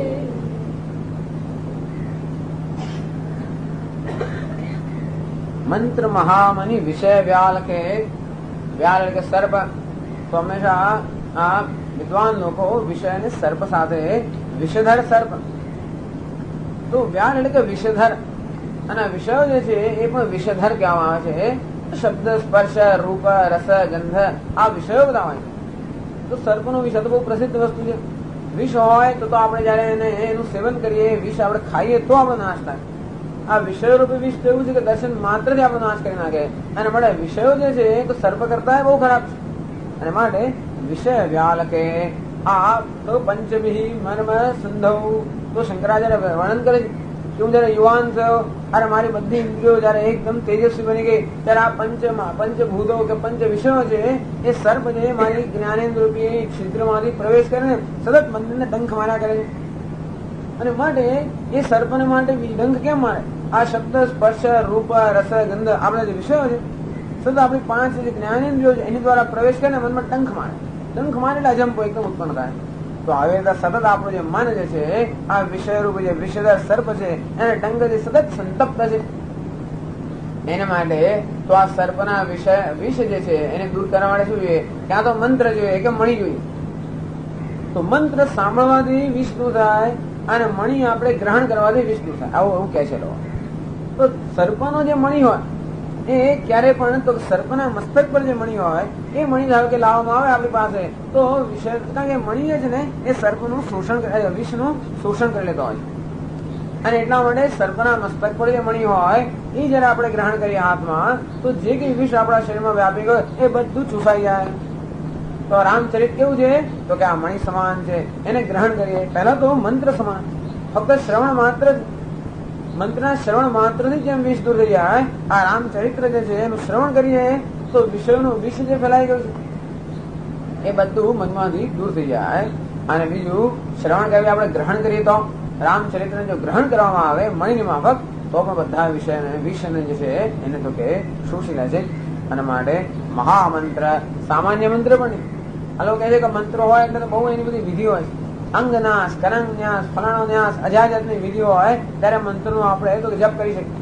મંત્ર મહામનિ વિષય વ્યાલ કે, વ્યાલ એટલે કે સર્પ. તો હંમેશા આ વિદ્વાન લોકો વિષય અને સર્પ સાથે, વિષધર સર્પ, તો વ્યાલ એટલે કે વિષધર, અને વિષયો જે છે એ પણ વિષધર કહેવામાં આવે છે. શબ્દ, સ્પર્શ, રૂપ, રસ, ગંધ, આ વિષયો બધા હોય છે. તો સર્પનો વિષ તો બહુ પ્રસિદ્ધ વસ્તુ છે. વિષ હોય તો આપણે જયારે એનું સેવન કરીએ, વિષ આપણે ખાઈએ તો આપણો નાશ થાય. આ વિષયો રૂપી વિષ તો એવું છે કે દર્શન માત્ર જ આપણો નાશ કરી નાખે, અને માટે વિષયો જે છે તો સર્પ કરતા બહુ ખરાબ છે. અને માટે વિષય વ્યાલકે આ તો પંચભી મર્મ સંધવ તો શંકરાચાર્ય વર્ણન કરે છે કે હું જયારે યુવાન થયો, અરે મારી બધી ઇન્દ્રિયો જયારે એકદમ તેજસ્વી બની ગઈ, ત્યારે આ પંચભૂતો કે પંચ વિષયો છે એ સર્પ છે મારી જ્ઞાનેન્દ્ર રૂપી છિદ્રમાંથી પ્રવેશ કરીને સતત મંદિરને ડંખ માર્યા કરે છે. અને માટે એ સર્પને માટે ડંખ કેમ મારે? આ શબ્દ સ્પર્શ રૂપ રસ ગંધ આપણા જે વિષયો છે સતત આપણી 5 જે જ્ઞાનેન્દ્રિયો છે એની દ્વારા પ્રવેશ કરીને મનમાં ડંખ મારે. ડંખ મારે એટલે અજંપો એકદમ ઉત્પન્ન થાય. તો આવી રીતે સતત આપણું જે મન જે છે આ વિષય રૂપ જે વિષયદાર સર્પ છે એને ડંખથી સતત સંતપ્ત છે. એના માટે તો આ સર્પના વિષ જે છે એને દૂર કરવા માટે શું જોઈએ? ક્યાં તો મંત્ર જોઈએ કે મણી જોઈએ. તો મંત્ર સાંભળવાથી વિષ દૂર થાય અને મણી આપણે ગ્રહણ કરવાથી વિષ દૂર થાય, આવું એવું કહે છે લોકો. તો સર્પનો જે મણી હોય એ ક્યારે પણ તો સર્પના મસ્તક પર જે મણી હોય એ મણી ધારો કે લાવવામાં આવે આપણી પાસે તો વિષય, કારણ કે મણી છે ને એ સર્પનું શોષણ વિષનું શોષણ કરી લેતો હોય. અને એટલા માટે સર્પના મસ્તક પર જે મણી હોય એ જયારે આપણે ગ્રહણ કરીએ હાથમાં તો જે કઈ વિષ આપણા શરીરમાં વ્યાપી ગયો એ બધું ચૂસાઈ જાય. તો રામચરિત કેવું છે? તો કે આ મણી સમાન છે, એને ગ્રહણ કરીએ. પહેલા તો મંત્ર સમાન, ફક્ત શ્રવણ માત્ર, મંત્રના શ્રવણ માત્રથી જેમ વિષ દૂર થઈ જાય, આ રામચરિત્ર જે છે એનું શ્રવણ કરીએ તો વિષયનું વિષ જે ફેલાઈ ગયું છે એ બધું મનમાંથી દૂર થઈ જાય. અને બીજું શ્રવણ કરી આપણે ગ્રહણ કરીએ તો રામચરિત્રને જો ગ્રહણ કરવામાં આવે મણીની માફક તો પણ બધા વિષયને જે છે એને તો કે શોષી લે છે. અને માટે મહામંત્ર સામાન્ય મંત્ર પણ નહીં. આ લોકો કહે છે કે મંત્રો હોય એટલે તો બહુ એની બધી વિધિ હોય, અંગનાશ, કરંગન્યાસ, ફલાણો ન્યાસ, અજાજતની વિધિઓ હોય ત્યારે મંત્રનો આપણે તો જપ કરી શકીએ.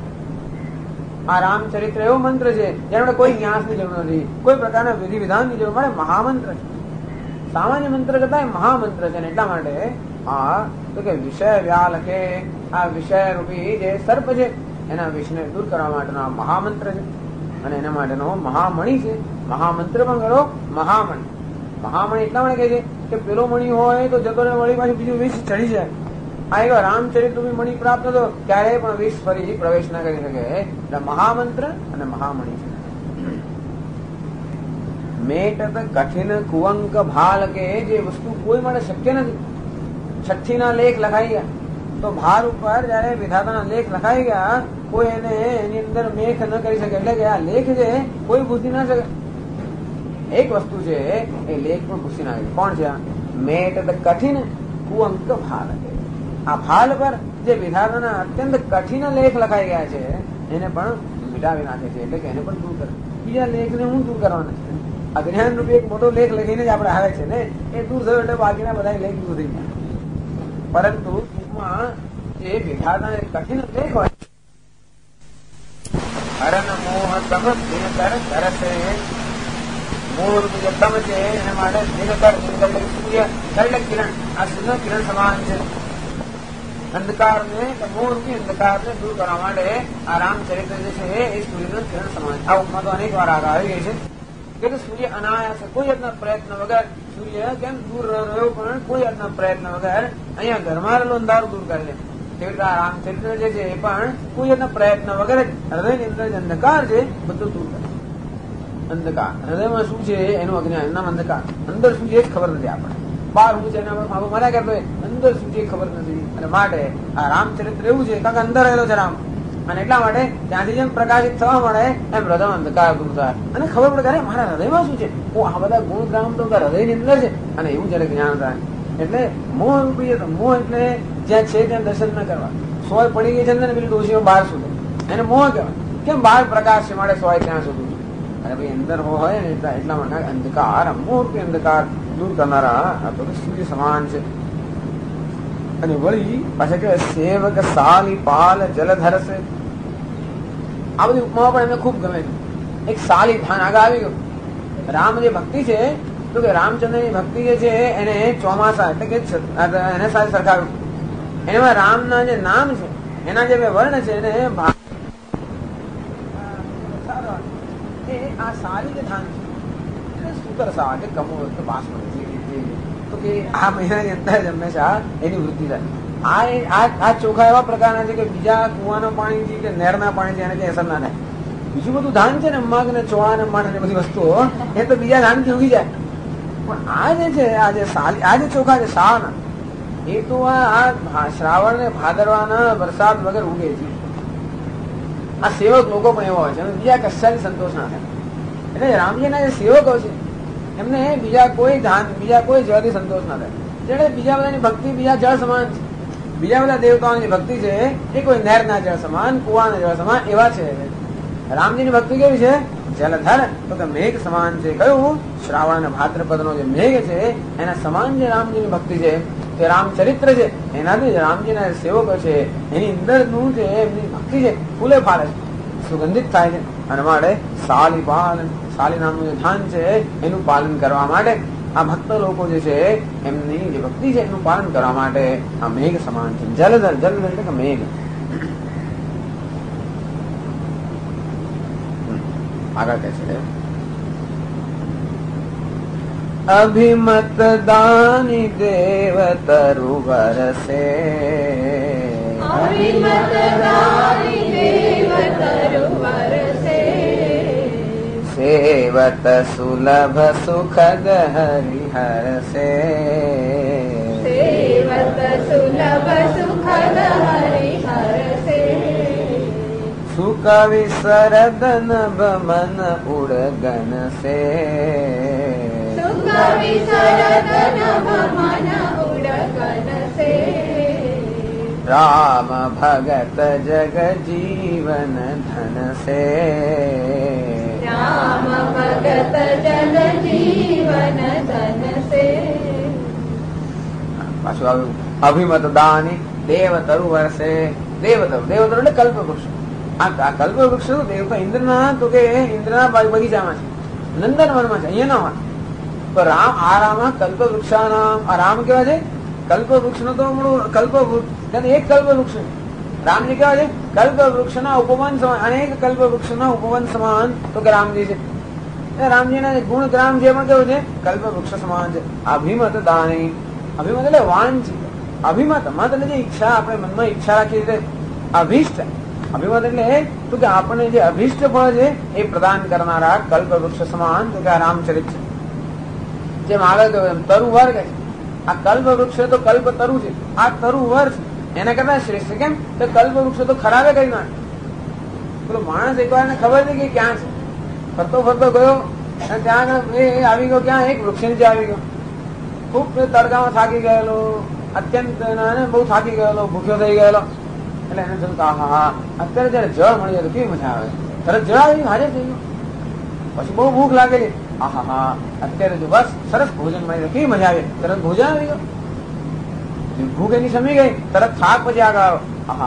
આ રામચરિત્ર એવો મંત્ર છે જેને કોઈ ન્યાસની જરૂર નથી, કોઈ પ્રકારના વિધિ વિધાનની જરૂર મળે. મહામંત્ર છે, સામાન્ય મંત્ર કરતા મહામંત્ર છે. એટલા માટે આ તો કે વિષય વ્યાલકે આ વિષય રૂપી જે સર્પ છે એના વિષને દૂર કરવા માટેનો આ મહામંત્ર છે. અને એના માટેનો મહામણી છે. મહામંત્ર પણ કરો, મહામણી. મહામણી એટલા માટે કહે છે કે પેલો મણી હોય તો જતો વળી પાછું બીજું વિષ ચડી જાય. આ એક રામચરિત્ર મણી પ્રાપ્ત થતો ક્યારેય પણ વિષ ફરી પ્રવેશ ના કરી શકે. એટલે મહામંત્ર અને મહામણી છે. મેટ કઠિન કુવંક ભાલ કે જે વસ્તુ કોઈ માટે શક્ય નથી. 6 લેખ લખાઈ ગયા તો ભાર ઉપર જયારે વિધાતાના લેખ લખાઈ ગયા કોઈ એને એની અંદર મેખ ન કરી શકે. એટલે કે આ લેખ છે કોઈ ભૂસી ના શકે. એક વસ્તુ છે એ લેખ પણ ભૂસી ના શકે. કોણ છે? મેટ કઠિન કુવંક ભાલ. આ ભાલ પર જે વિધાતાના અત્યંત કઠિન લેખ લખાઈ ગયા છે એને પણ મિટાવી નાખે છે. એટલે કે એને પણ દૂર કરે. બીજા લેખને હું દૂર કરવાના છે? અજ્ઞાન રૂપી એક મોટો લેખ લખીને જ આપણે આવે છે ને એ દૂર થયો એટલે બાકીના બધા લેખ દૂર થઈ ગયા. પરંતુ ટૂંકમાં જે વિધાતા કઠિન લેખ હોય હરણ મોહ તમ દિનકર ધરસે મોહ જે તમ છે એને માટે દિનકર સૂર્ય કરેલ કિરણ આ સૂર્ય કિરણ સમાન છે. અંધકાર ને મોહ રૂપી અંધકાર ને દૂર કરવા માટે આ રામચરિત્ર જે છે એ સૂર્યનું કિરણ સમાન. આ ઉપમા તો અનેક વાર આગળ આવી ગઈ છે કે સૂર્ય અનાયાસ કોઈ જાતના પ્રયત્ન વગર સૂર્ય કેમ દૂર રહ્યો પણ કોઈ જાતના પ્રયત્ન વગર અહીંયા ઘરમાં રહેલો અંધારું દૂર કરે છે. તેવી રીતે આ રામચરિત્ર જે છે એ પણ કોઈ જાતના પ્રયત્ન વગર જ હૃદયની અંદર જે અંધકાર છે બધું દૂર કરે. અંધકાર હૃદયમાં શું છે એનું અજ્ઞાન નામ અંધકાર. અંદર શું છે ખબર નથી આપણને. બહાર શું છે એના પર મજા કરતો હોય, અંદર શું છે ખબર નથી. અને માટે આ રામચરિત્ર એવું છે કારણ કે અંદર રહેલો છે રામ. અને એટલા માટે ત્યાંથી જેમ પ્રકાશિત થવા મળે એમ હૃદય અંધકાર દૂર થાય અને ખબર પડે કે મારા હૃદયમાં શું છે, આ બધા ગુણ ગ્રામ તો હૃદયની અંદર છે. અને એવું જયારે જ્ઞાન થાય એટલે મોહ રૂપી મોહ એટલે જ્યાં છે ત્યાં દર્શન ન કરવા. સોય પડી ગઈ છે ને પેલી ડોશીઓ બહાર સુધી એને મોહ કહેવાય. કેમ બહાર પ્રકાશ છે માટે સોય ત્યાં સુધી. અને ભાઈ અંદર હોય ને એટલા માટે અંધકાર મોહ રૂપી અંધકાર દૂર કરનારા તો સૂર્ય સમાન છે. અને વળી પાછા કે સેવક સાલી પાલ જલધર છે. આ બધી ઉપમાઓ પણ એમને ખૂબ ગમે છે. એક સાલી ભાન આગળ આવી ગયું. રામ જે ભક્તિ છે તો કે રામચંદ્રની ભક્તિ જે છે એને ચોમાસા એટલે કે એને સાથે સરખાવ્યું. એમાં રામના જે નામ છે એના જે વર્ણ છે એને આ સારી જે ધાન છે સુતર સા કે કમો બાસમતી તો તો કે આ મહિનાની અંદર જ હંમેશા એની વૃત્તિ થાય. આ ચોખા એવા પ્રકારના છે કે બીજા કુવાના પાણીથી કે નહેરના પાણીથી એને કઈ અસર ના થાય. બીજું બધું ધાન છે ને, મગ ને ચોળા ને મઠ ને બધી વસ્તુઓ, એ તો બીજા ધાનથી ઉગી જાય. પણ આ જે છે, આ જે ચોખા છે શાળના, એ તો આ શ્રાવણ ને ભાદરવાના વરસાદ વગર ઉગે છે. આ સેવક લોકો પણ એવા હોય છે, બીજા કશાથી સંતોષ ના થાય. એટલે રામજીના જે સેવકો છે એમને બીજા કોઈ ધાન, બીજા કોઈ જળથી સંતોષ ના થાય. એટલે બીજા બધાની ભક્તિ બીજા જળ સમાન છે. બીજા બધા દેવતાઓની ભક્તિ છે એ કોઈ નહેરના જળ સમાન, કુવાના જળ સમાન એવા છે. રામજીની ભક્તિ કેવી છે? જલધર, તો કે મેઘ સમાન છે. કયું? શ્રાવણ અને ભાદ્રપદ નો જે મેઘ છે એના સમાન જે રામજીની ભક્તિ છે, તે રામચરિત્ર છે, એનાથી રામજીના સેવકો છે એની અંદર નું જે એમની ભક્તિ છે ફૂલે ફાલે છે, સુગંધિત થાય છે. અને માટે સાલી નામનું જે ધાન છે એનું પાલન કરવા માટે આ ભક્ત લોકો જે છે એમની જે ભક્તિ છે એનું પાલન કરવા માટે આ મેઘ સમાન છે. જલધર, જલધર એટલે કે મેઘ. આગળ કહે છે અભિમત દાની દેવ તરુ વરસે, અભિમત દાની દેવ તરુ વરસે, સેવત સુલભ સુખદ હરિહર સે, સેવત સુલભ સુખદ હરિહર સે, સુખ વિસરદ નભ મન ઉડગન સે, સુખ વિસરદ નભ મન ઉડગન સે, રામ ભગત જગ જીવન ધન સે, રામ ભગત જન જીવન ધન સે. પાછું આવ્યું અભિમત દાની દેવ તરુ વર્ષે. દેવતરુ, દેવતરુ એટલે કલ્પ વૃક્ષ. આ કલ્પ વૃક્ષ દેવતા ઇન્દ્રના, તો કે ઇન્દ્રના બગીચામાં છે, નંદનવનમાં છે, અહીંયા ના હોય. તો રામ, આ રામ કલ્પ વૃક્ષાનામ, આ રામ કેવા છે? કલ્પ વૃક્ષ નો તો કલ્પ એક કલ્પ વૃક્ષ. રામજી કેવા છે? કલ્પ વૃક્ષના ઉપવન સમાન, અનેક કલ્પ વૃક્ષના ઉપવન સમાન તો કે રામજી છે. રામજીના ગુણ ગ્રામ જે પણ કેવું છે? કલ્પ વૃક્ષ સમાન છે. અભિમત દાની, અભિમત એટલે વાંછિત, અભિમત મત એટલે જે ઈચ્છા, આપણે મનમાં ઈચ્છા રાખીએ છીએ, અભિષ્ટ. અભિમત એટલે તો કે આપણને જે અભિષ્ટ ફળ છે એ પ્રદાન કરનારા કલ્પ વૃક્ષ સમાન તો કે આ રામચરિત છે. જેમ આગળ કહ્યું તરુ વર્ગ છે. આ કલ્પ વૃક્ષ તો કલ્પ તરુ છે, આ તરુ વર્ષ એના કરતા શ્રેષ્ઠ. કેમ? તો કલ્પ વૃક્ષ તો ખરાબે કરી નાખે. પેલો માણસ એકવાર એને ખબર છે કે ક્યાં છે, ફરતો ફરતો ગયો અને ત્યાં આગળ એ આવી ગયો, ક્યાં? એક વૃક્ષ નીચે આવી ગયો. ખૂબ તડકામાં થાકી ગયેલો, અત્યંત બહુ થાકી ગયેલો, ભૂખ્યો થઈ ગયેલો. એટલે એને થયું કે હા, અત્યારે જયારે જળ મળી જાય તો કેવી મજા આવે. તરત જળ આવી ગયું, હાજર થઈ ગયું. પછી બહુ ભૂખ લાગેલી, અત્યારે જો બસ સરસ ભોજન મળી કેવી મજા આવી, તરત ભોજન આવી ગયો. ભૂખ એની શમી ગઈ, તરત થાક પછી આગળ આવ્યો,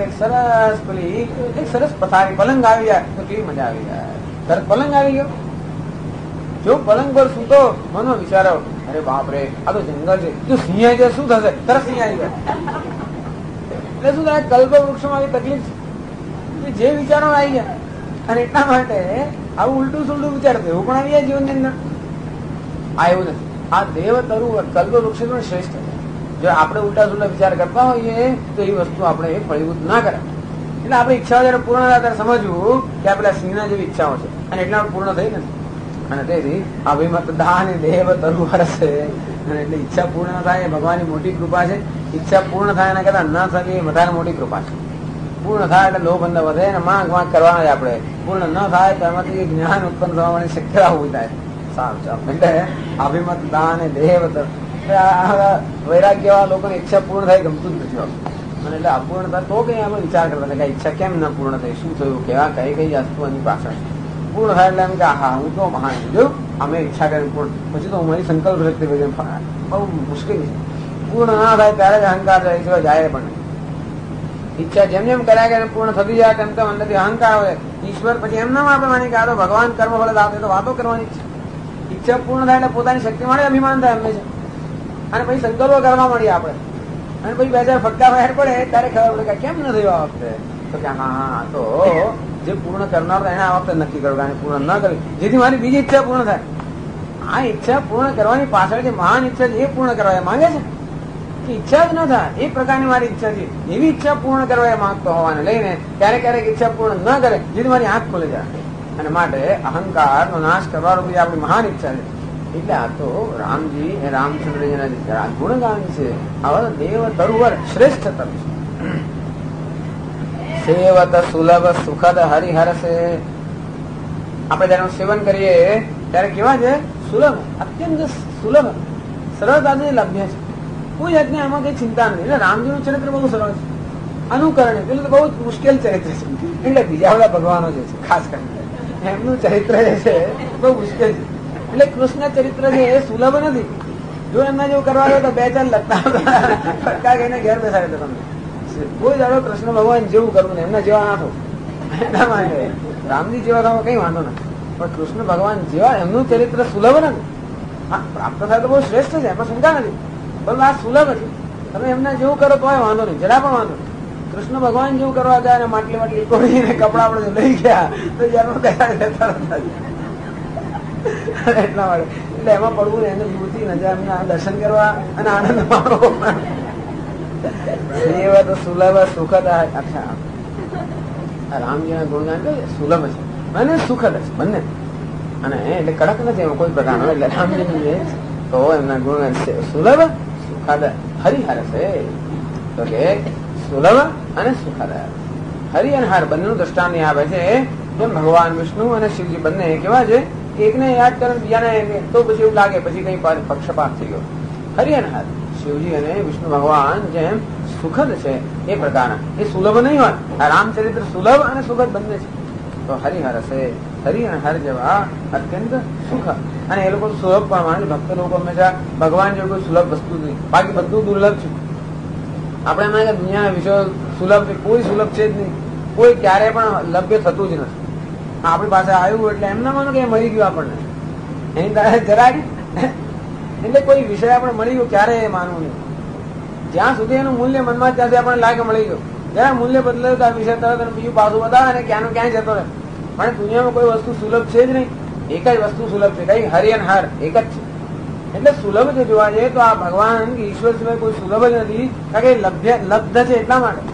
એક સરસ પથારી પલંગ આવી જાય તો કેવી મજા આવી જાય. તરત પલંગ આવી ગયો. જો પલંગ પર સૂતો, મનમાં વિચારો, અરે બાપરે આ તો જંગલ છે, જો સિંહ આવી જાય શું થશે? તરત સિંહ આવી જાય. એટલે શું થાય? કલ્પ વૃક્ષમાં આવી તકલીફ છે, જે વિચારો આવી જાય. અને એટલા માટે આવું ઉલટું સુલટું વિચાર થયું એવું પણ આવી જાય જીવનની અંદર. આ એવું નથી. આ દેવ તરુ કલ્પ વૃક્ષ પણ શ્રેષ્ઠ છે. જો આપણે ઉલટા સુલટા વિચાર કરતા હોઈએ તો એ વસ્તુ આપણે ફળીભૂત ના કરે. એટલે આપણી ઈચ્છાઓ જયારે પૂર્ણ થાય ત્યારે સમજવું કે આ પેલા સિંહના જેવી ઈચ્છાઓ છે અને એટલા પૂર્ણ થઈ નથી. અને તેથી અભિમત દાન દેવ તરુ વર્ષે. અને એટલે ઈચ્છા પૂર્ણ થાય એ ભગવાનની મોટી કૃપા છે. ઈચ્છા પૂર્ણ થાય એના કરતા ન થાય એ વધારે મોટી કૃપા છે. પૂર્ણ થાય એટલે લોભ અંદર વધે ને માંગ કરવાના જ આપણે. પૂર્ણ ન થાય તો એમાંથી જ્ઞાન ઉત્પન્ન થવાની શક્યતા ઉભી થાય. સારું ચાલો. એટલે અભિમત દાન દેવ તરુ. વૈરાગ્ય વાળા લોકોની ઈચ્છા પૂર્ણ થાય ગમતું જ નથી. અને એટલે અપૂર્ણ થાય તો કઈ આપણે વિચાર કરતા કે ઈચ્છા કેમ ન પૂર્ણ થઈ, શું થયું, કેવા કઈ વસ્તુ એની પાછળ પૂર્ણ થાય. એટલે એમ કે હા હું તો મહાન છું, અમે ઈચ્છા કરી પૂર્ણ, પછી તો મારી સંકલ્પ શક્તિ બહુ મુશ્કેલી છે. પૂર્ણ ના થાય ત્યારે જ અહંકાર જાય પણ ઈચ્છા જેમ જેમ કર્યા કે પૂર્ણ થતી જાય તેમ તેમ અંદરથી અહંકાર આવે. ઈશ્વર પછી એમ ના આપણે માની કે આ તો ભગવાન કર્મ ફળ આપે તો વાતો કરવાની છે. ઈચ્છા પૂર્ણ થાય એટલે પોતાની શક્તિ મળે, અભિમાન થાય હંમેશા. અને પછી સંકલ્પો કરવા મળીએ આપણે. અને પછી બે હજાર ફટકા બહાર પડે ત્યારે ખબર પડે કે કેમ ન થયું આ વખતે. તો કે હા તો જે પૂર્ણ કરનાર એને આ વખતે નક્કી કર્યું કે પૂર્ણ ન કર્યું જેથી મારી બીજી ઈચ્છા પૂર્ણ થાય. આ ઈચ્છા પૂર્ણ કરવાની પાછળ જે મહાન ઈચ્છા છે એ પૂર્ણ કરવા માંગે છે. ઈચ્છા જ ન થાય એ પ્રકારની મારી ઈચ્છા છે, એવી ઈચ્છા પૂર્ણ કરવા એ માંગતો હોવાને લઈને ક્યારેક ક્યારેક ઈચ્છા પૂર્ણ ન કરે જેથી મારી આંખ ખુલે જાય. અને માટે અહંકાર નો નાશ કરવાનો બી આપણી મહાન ઈચ્છા છે. એટલે આ તો રામજી એ રામચંદ્રજીના ગુણગાન છે. આવા દેવ તરુવર શ્રેષ્ઠ તર છે. સેવત સુલભ સુખદ હરિહર છે. આપણે તેનું સેવન કરીએ ત્યારે કેવા છે? સુલભ, અત્યંત સુલભ, સરળતાથી લભ્ય છે. કોઈ જાતની આમાં કઈ ચિંતા નથી. એટલે રામજીનું ચરિત્ર બહુ સરળ છે, અનુકરણે. પેલું તો બહુ મુશ્કેલ ચરિત્ર છે. એટલે બીજા બધા ભગવાનો જે છે ખાસ કરીને એમનું ચરિત્ર જે છે બહુ મુશ્કેલ છે. એટલે કૃષ્ણ ચરિત્ર છે એ સુલભ નથી. જો એમના જેવું કરવા તો 2-4 લગતા એને ઘેર બેસાડે તો તમને કોઈ દાડો કૃષ્ણ ભગવાન જેવું કરવું ને એમના જેવા ના થવું. એના માટે રામજી જેવા થવા કઈ વાંધો નથી, પણ કૃષ્ણ ભગવાન જેવા એમનું ચરિત્ર સુલભ નથી. હા, પ્રાપ્ત થાય તો બહુ શ્રેષ્ઠ છે, એમાં શંકા નથી, પણ આ સુલભ છે. તમે એમના જેવું કરો તો વાંધો નહીં, જરા પણ વાંધો નહીં. કૃષ્ણ ભગવાન જેવું કરવા ગયા અને માટલી કોળીને કપડા આપણે લઈ ગયા તો જેનું એટલા માટે એટલે એમાં પડવું ને એને યુવતી નજર દર્શન કરવા અને આનંદ માણવો. તો સુલભ સુખદ. અચ્છા, રામજીના ગુણગાન સુલભ છે અને સુખદ છે બંને. અને એટલે કડક નથી એમાં કોઈ પ્રકારનો. એટલે રામજી તો એમના ગુણગાન સુલભ સુખદ હરિહર છે. તો કે સુલભ અને સુખદ, હરિ અને હર બંનેનું દ્રષ્ટાંત આપે છે. જેમ ભગવાન વિષ્ણુ અને શિવજી બંને કેવા છે? એકને યાદ કરે બીજાને તો પછી એવું લાગે પછી કઈ પક્ષપાત થઈ ગયો. હરિ અને હર, શિવજી અને વિષ્ણુ ભગવાન જેમ સુખદ છે એ પ્રકારના, એ સુલભ નહીં હોય. આ રામચરિત્ર સુલભ અને સુખદ બંને છે. તો હરિહર છે, હરિ અને હર જેવા અત્યંત સુખ. અને એ લોકો સુલભ પણ માને. ભક્ત લોકો હંમેશા ભગવાન જેવું કોઈ સુલભ વસ્તુ નહીં, બાકી બધું દુર્લભ છે. આપણે એમાં કે દુનિયાના વિષયો સુલભ છે, કોઈ સુલભ છે જ નહીં. કોઈ ક્યારે પણ લભ્ય થતું જ નથી. આપણી પાસે આવ્યું એટલે એમ ના માનો કે મળી ગયું આપણને, એની તારે જરાય. એટલે કોઈ વિષય આપણે મળી ગયો ક્યારે એ માનવું નહીં. જ્યાં સુધી એનું મૂલ્ય મનમાં ત્યાંથી આપણને લાગે મળી ગયું. જયારે મૂલ્ય બદલાયું તો આ વિષય તરત બીજું પાછું બતાવે અને ક્યાંનું ક્યાંય જતો રહે. પણ દુનિયામાં કોઈ વસ્તુ સુલભ છે જ નહીં. એક જ વસ્તુ સુલભ છે, કઈ હરિ અને હર એક જ છે. એટલે સુલભ જે જોવા જઈએ તો આ ભગવાન કે ઈશ્વર સિવાય કોઈ સુલભ જ નથી. કારણ કે લબ્ધ છે એટલા માટે.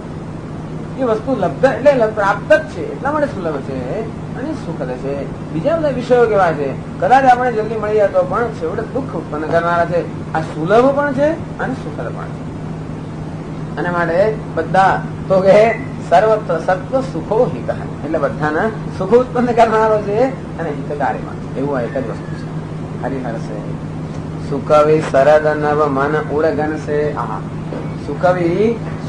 એ વસ્તુ લબ્ધ એટલે પ્રાપ્ત જ છે એટલા માટે સુલભ છે અને સુખદ છે. બીજા બધા વિષયો કેવા છે? કદાચ આપણે જલ્દી મળી જાય તો પણ છેવટે દુઃખ ઉત્પન્ન કરનારા છે. આ સુલભ પણ છે અને સુખદ પણ છે. અને માટે બધા તો કે સર્વત્ર સત્વ સુખો હિત, એટલે બધાના સુખ ઉત્પન્ન કરનારો છે અને હિતકારી માં એવું એક જ વસ્તુ છે. હરિહર છે. સુકવિ સરદ નવ મન ઉડગન છે. આહા, સુકવિ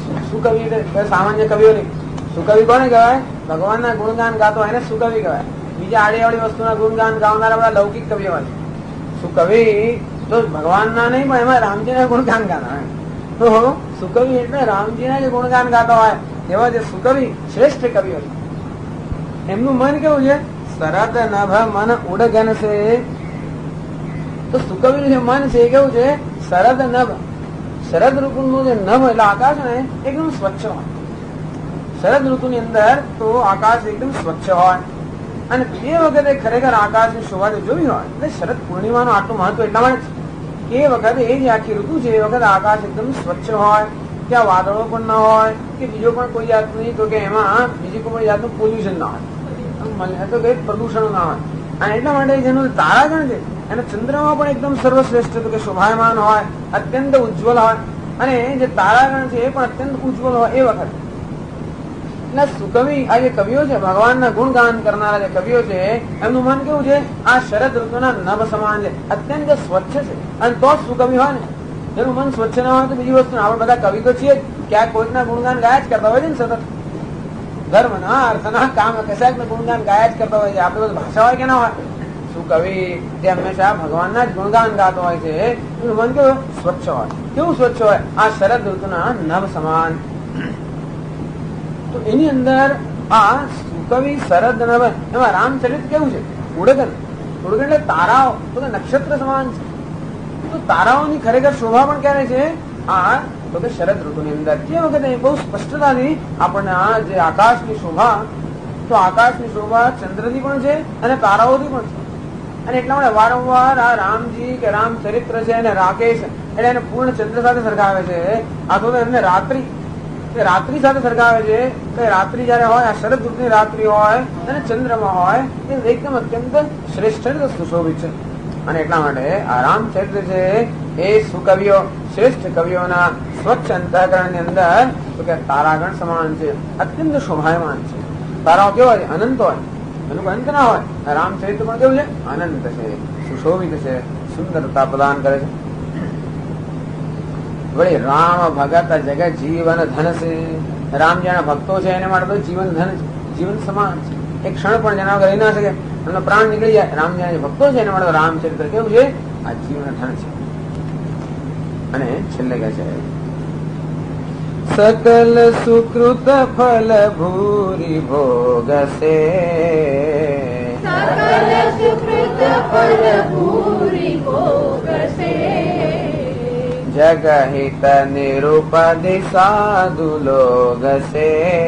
એટલે સામાન્ય કવિઓ નહીં. સુકવિ કોને કહેવાય? ભગવાનના ગુણગાન ગાતો એને સુકવિ કહેવાય. બીજા આડીવાળી વસ્તુના ગુણગાન ગાવનારા બધા લૌકિક કવિઓ હોય. સુકવિ તો ભગવાનના નહીં પણ એમાં રામજીના ગુણગાન ગાતા હોય. તો સુકવિ એટલે રામજીના જે ગુણગાન ગાતા હોય એવા જે સુકવિ શ્રેષ્ઠ કવિઓ છે. એમનું મન કેવું છે? સરદ નભ મન ઉડગન છે. તો સુકવિનું જે મન છે એ કેવું છે? સરદ નભ. શરદ ઋતુનું જે નભ એટલે આકાશ ને એકદમ સ્વચ્છ હોય. શરદ ઋતુની અંદર તો આકાશ એકદમ સ્વચ્છ હોય અને તે વખતે ખરેખર આકાશની શોભા જોવી હોય એટલે શરદ પૂર્ણિમાનું આટલું મહત્વ એટલા માટે કે એ વખતે એ જે આખી ઋતુ છે એ વખતે આકાશ એકદમ સ્વચ્છ હોય, ત્યાં વાદળો પણ ના હોય કે બીજો પણ કોઈ જાતનું તો કે એમાં બીજી કોઈ જાતનું પોલ્યુશન ના હોય, તો કઈ પ્રદૂષણ ના હોય. અને એટલા માટે જેનું તારાગણ છે અને ચંદ્રમાં પણ એકદમ સર્વશ્રેષ્ઠ તો કે શોભાયમાન હોય, અત્યંત ઉજ્જવલ હોય. અને જે તારાગણ છે એ પણ અત્યંત ઉજ્જવલ હોય એ વખતે. એટલે સુકવિ આ જે કવિઓ છે, ભગવાનના ગુણગાન કરનારા જે કવિઓ છે એમનું મન કેવું છે? આ શરદ ઋતુના નભ સમાન છે, અત્યંત સ્વચ્છ છે. અને તો જ સુકવિ હોય ને. જેનું મન સ્વચ્છ ના હોય તો બીજી વસ્તુ. આપણે બધા કવિ તો છીએ જ, ક્યાંક કોઈકના ગુણગાન ગાયા જ કરતા હોય છે ને સતત. ધર્મના અર્થના કામ કશાક ગુણગાન ગાયા જ કરતા હોય છે. આપણી બધી ભાષા હોય કે ના હોય. સુકવિ જે હંમેશા ભગવાનના જ ગુણગાન ગાતો હોય છે એનું મન કેવું? સ્વચ્છ હોય. કેવું સ્વચ્છ હોય? આ શરદ ઋતુના નભ સમાન. તો એની અંદર આ સુકવિ શરદ નભ એમાં રામચરિત કેવું છે? ઉડગન. ઉડગન એટલે તારાઓ, તો નક્ષત્ર સમાન છે. તો તારાઓની ખરેખર શોભા પણ ક્યારે છે? આ તો કે શરદ ઋતુની અંદર. જે વખતે બહુ સ્પષ્ટતાથી આપણને આ જે આકાશની શોભા, તો આકાશની શોભા ચંદ્રથી પણ છે અને તારાઓથી પણ છે. અને એટલા માટે વારંવાર આ રામજી કે રામચરિત્ર છે અને રાકેશ એટલે એને પૂર્ણ ચંદ્ર સાથે સરખાવે છે, અથવા તો એમને રાત્રિ સાથે સરખાવે છે કે રાત્રિ જયારે હોય, આ શરદ ઋતુની રાત્રિ હોય અને ચંદ્રમાં હોય, એ એકદમ અત્યંત શ્રેષ્ઠ સુશોભિત છે. અને એટલા માટે આ રામચરિત્ર છે એ સુકવિઓ શ્રેષ્ઠ કવિઓના સ્વચ્છ અંતઃકરણની અંદર તો કે તારાગણ સમાન છે, અત્યંત શોભાયમાન છે. તારાઓ કેવા છે? અનંત હોય, એનું અંત ના હોય. રામચરિત્ર પણ કેવું છે? અનંત છે, સુશોભિત છે, સુંદરતા પ્રદાન કરે છે. વળી રામ ભગત જગત જીવન ધન છે. રામ જેના ભક્તો છે એને માટે તો જીવન ધન છે, જીવન સમાન છે. એક ક્ષણ પણ જેના વગર રહી ના શકે, એમનો પ્રાણ નીકળી જાય. રામ જેના ભક્તો છે એના માટે તો રામચરિત્ર કેવું છે? આ જીવન ધન છે. અને છેલ્લે કહે છે સકલ સુકૃત ફલ ભૂરી ભોગ સે, સકલ સુકૃત ફલ ભૂરી ભોગ સે, જગહિત નિરૂપધિ સાધુ લોગ સે,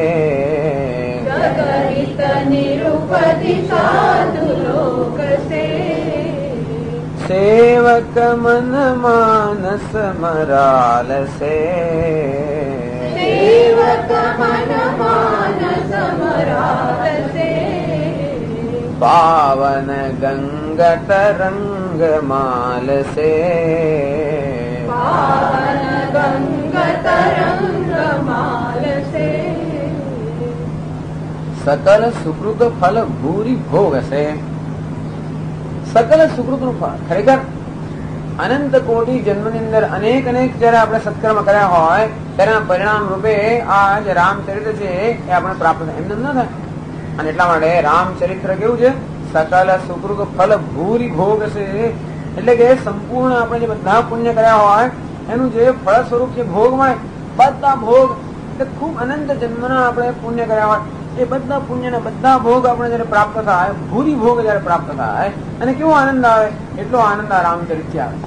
જગહિત નિરૂપધિ સાધુ લોક સે, સેવક મન માનસ મરાલ સે, સેવક મન માનસ મરાલ સે, પાવન ગંગ તરંગ માલ સે, પાવન ગંગ તરંગ માલ સે, સકલ સુકૃત ફલ ભૂરી ભોગ છે. સકલ સુકૃતનું ફળ ખરેખર અનંત કોટી જન્મની અંદર અનેક જયારે આપણે સત્કર્મ કર્યા હોય તેના પરિણામ રૂપે આ જે રામચરિત્ર છે એ આપણે પ્રાપ્ત થાય, એમને ન થાય. અને એટલા માટે રામચરિત્ર કેવું છે? સકલ સુકૃત ફલ ભૂરી ભોગ છે. એટલે કે સંપૂર્ણ આપણે જે બધા પુણ્ય કર્યા હોય એનું જે ફળ સ્વરૂપ જે ભોગ મળે, બધા ભોગ એટલે ખૂબ અનંત જન્મના આપણે પુણ્ય કર્યા હોય એ બધા પુણ્યના બધા ભોગ આપણે જયારે પ્રાપ્ત થાય, ભૂરી ભોગ જયારે પ્રાપ્ત થાય અને કેવો આનંદ આવે, એટલો આનંદ આ રામચરિત્ર આવે.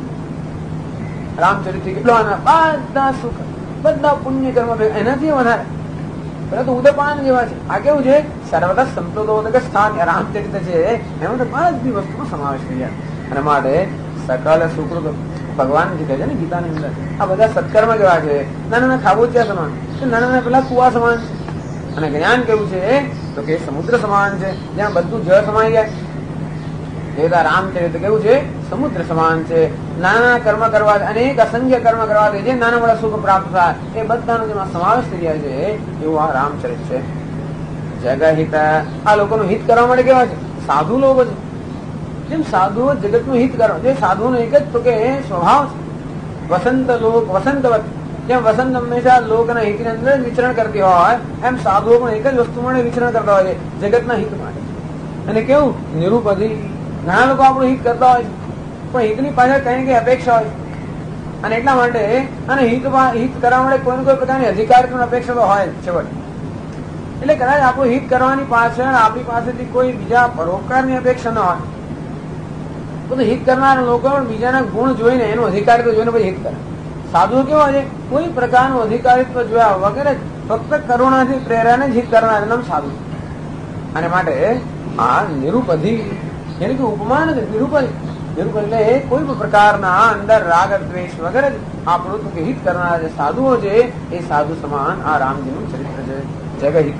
રામચરિત્ર કેટલો આનંદ, બધા સુખ, બધા પુણ્ય કર્મ એનાથી વધારે પરંતુ ઉદયપાન જેવા છે. આ કેવું છે? સર્વદા સંપ્રદોદક સ્થાન રામચરિત્ર છે, એમાં તો બધી વસ્તુનો સમાવેશ થઈ જાય. અને માટે સકલ સુકૃત ભગવાનજી કહે છે ને ગીતાની અંદર, આ બધા સત્કર્મ કેવા છે? નાના ખાબોચિયા સમાન, નાના પેલા કુવા સમાન છે. અને જ્ઞાન કેવું છે? તો કે સમુદ્ર સમાન છે, જ્યાં બધું જળ સમાઈ જાય. એ રામચરિત્ર કેવું છે? સમુદ્ર સમાન છે. નાના કર્મ કરવા, અનેક અસંખ્ય કર્મ કરવાથી જે નાના મોટા સુખ પ્રાપ્ત થાય એ બધાનો જેમાં સમાવેશ થઈ જાય છે એવું આ રામચરિત્ર છે. જગહિત, આ લોકોનું હિત કરવા માટે કેવા છે? સાધુ લોકો છે. જેમ સાધુઓ જગતનું હિત કરવા, જે સાધુઓનો એક જ તો કે સ્વભાવ છે વસંત લોક વસંતવત. જેમ વસંત હંમેશા લોકના હિતની અંદર વિચરણ કરતી હોય એમ સાધુઓ પણ એક જ વસ્તુ માટે વિચરણ કરતા હોય છે, જગતના હિત માટે. અને કેવું? નિરૂપધિ. ઘણા લોકો આપણું હિત કરતા હોય છે પણ હિતની પાછળ કઈ કઈ અપેક્ષા હોય અને એટલા માટે અને હિત કરવા માટે કોઈ કોઈ પ્રકારની અધિકારની અપેક્ષા તો હોય છેવટે. એટલે કદાચ આપણું હિત કરવાની પાછળ આપણી પાસેથી કોઈ બીજા પરોપકારની અપેક્ષા ન હોય તો હિત કરનારા લોકો બીજાના ગુણ જોઈને એનું અધિકારીત્વ જોઈને પછી હિત કરે. સાધુઓ કેવા છે? કોઈ પ્રકારનું અધિકારીત્વ જોયા વગેરે ફક્ત કરુણાથી પ્રેરણાને જ હિત કરનાર નામ સાધુ. અને માટે આ નિરૂપધિ એટલે કે ઉપમાન છે. નિરૂપધિ એટલે કોઈ પણ પ્રકારના અંદર રાગ દ્વેષ વગેરે આપણું હિત કરનારા જે સાધુઓ છે એ સાધુ સમાન આ રામજીનું ચરિત્ર છે. જગહિત.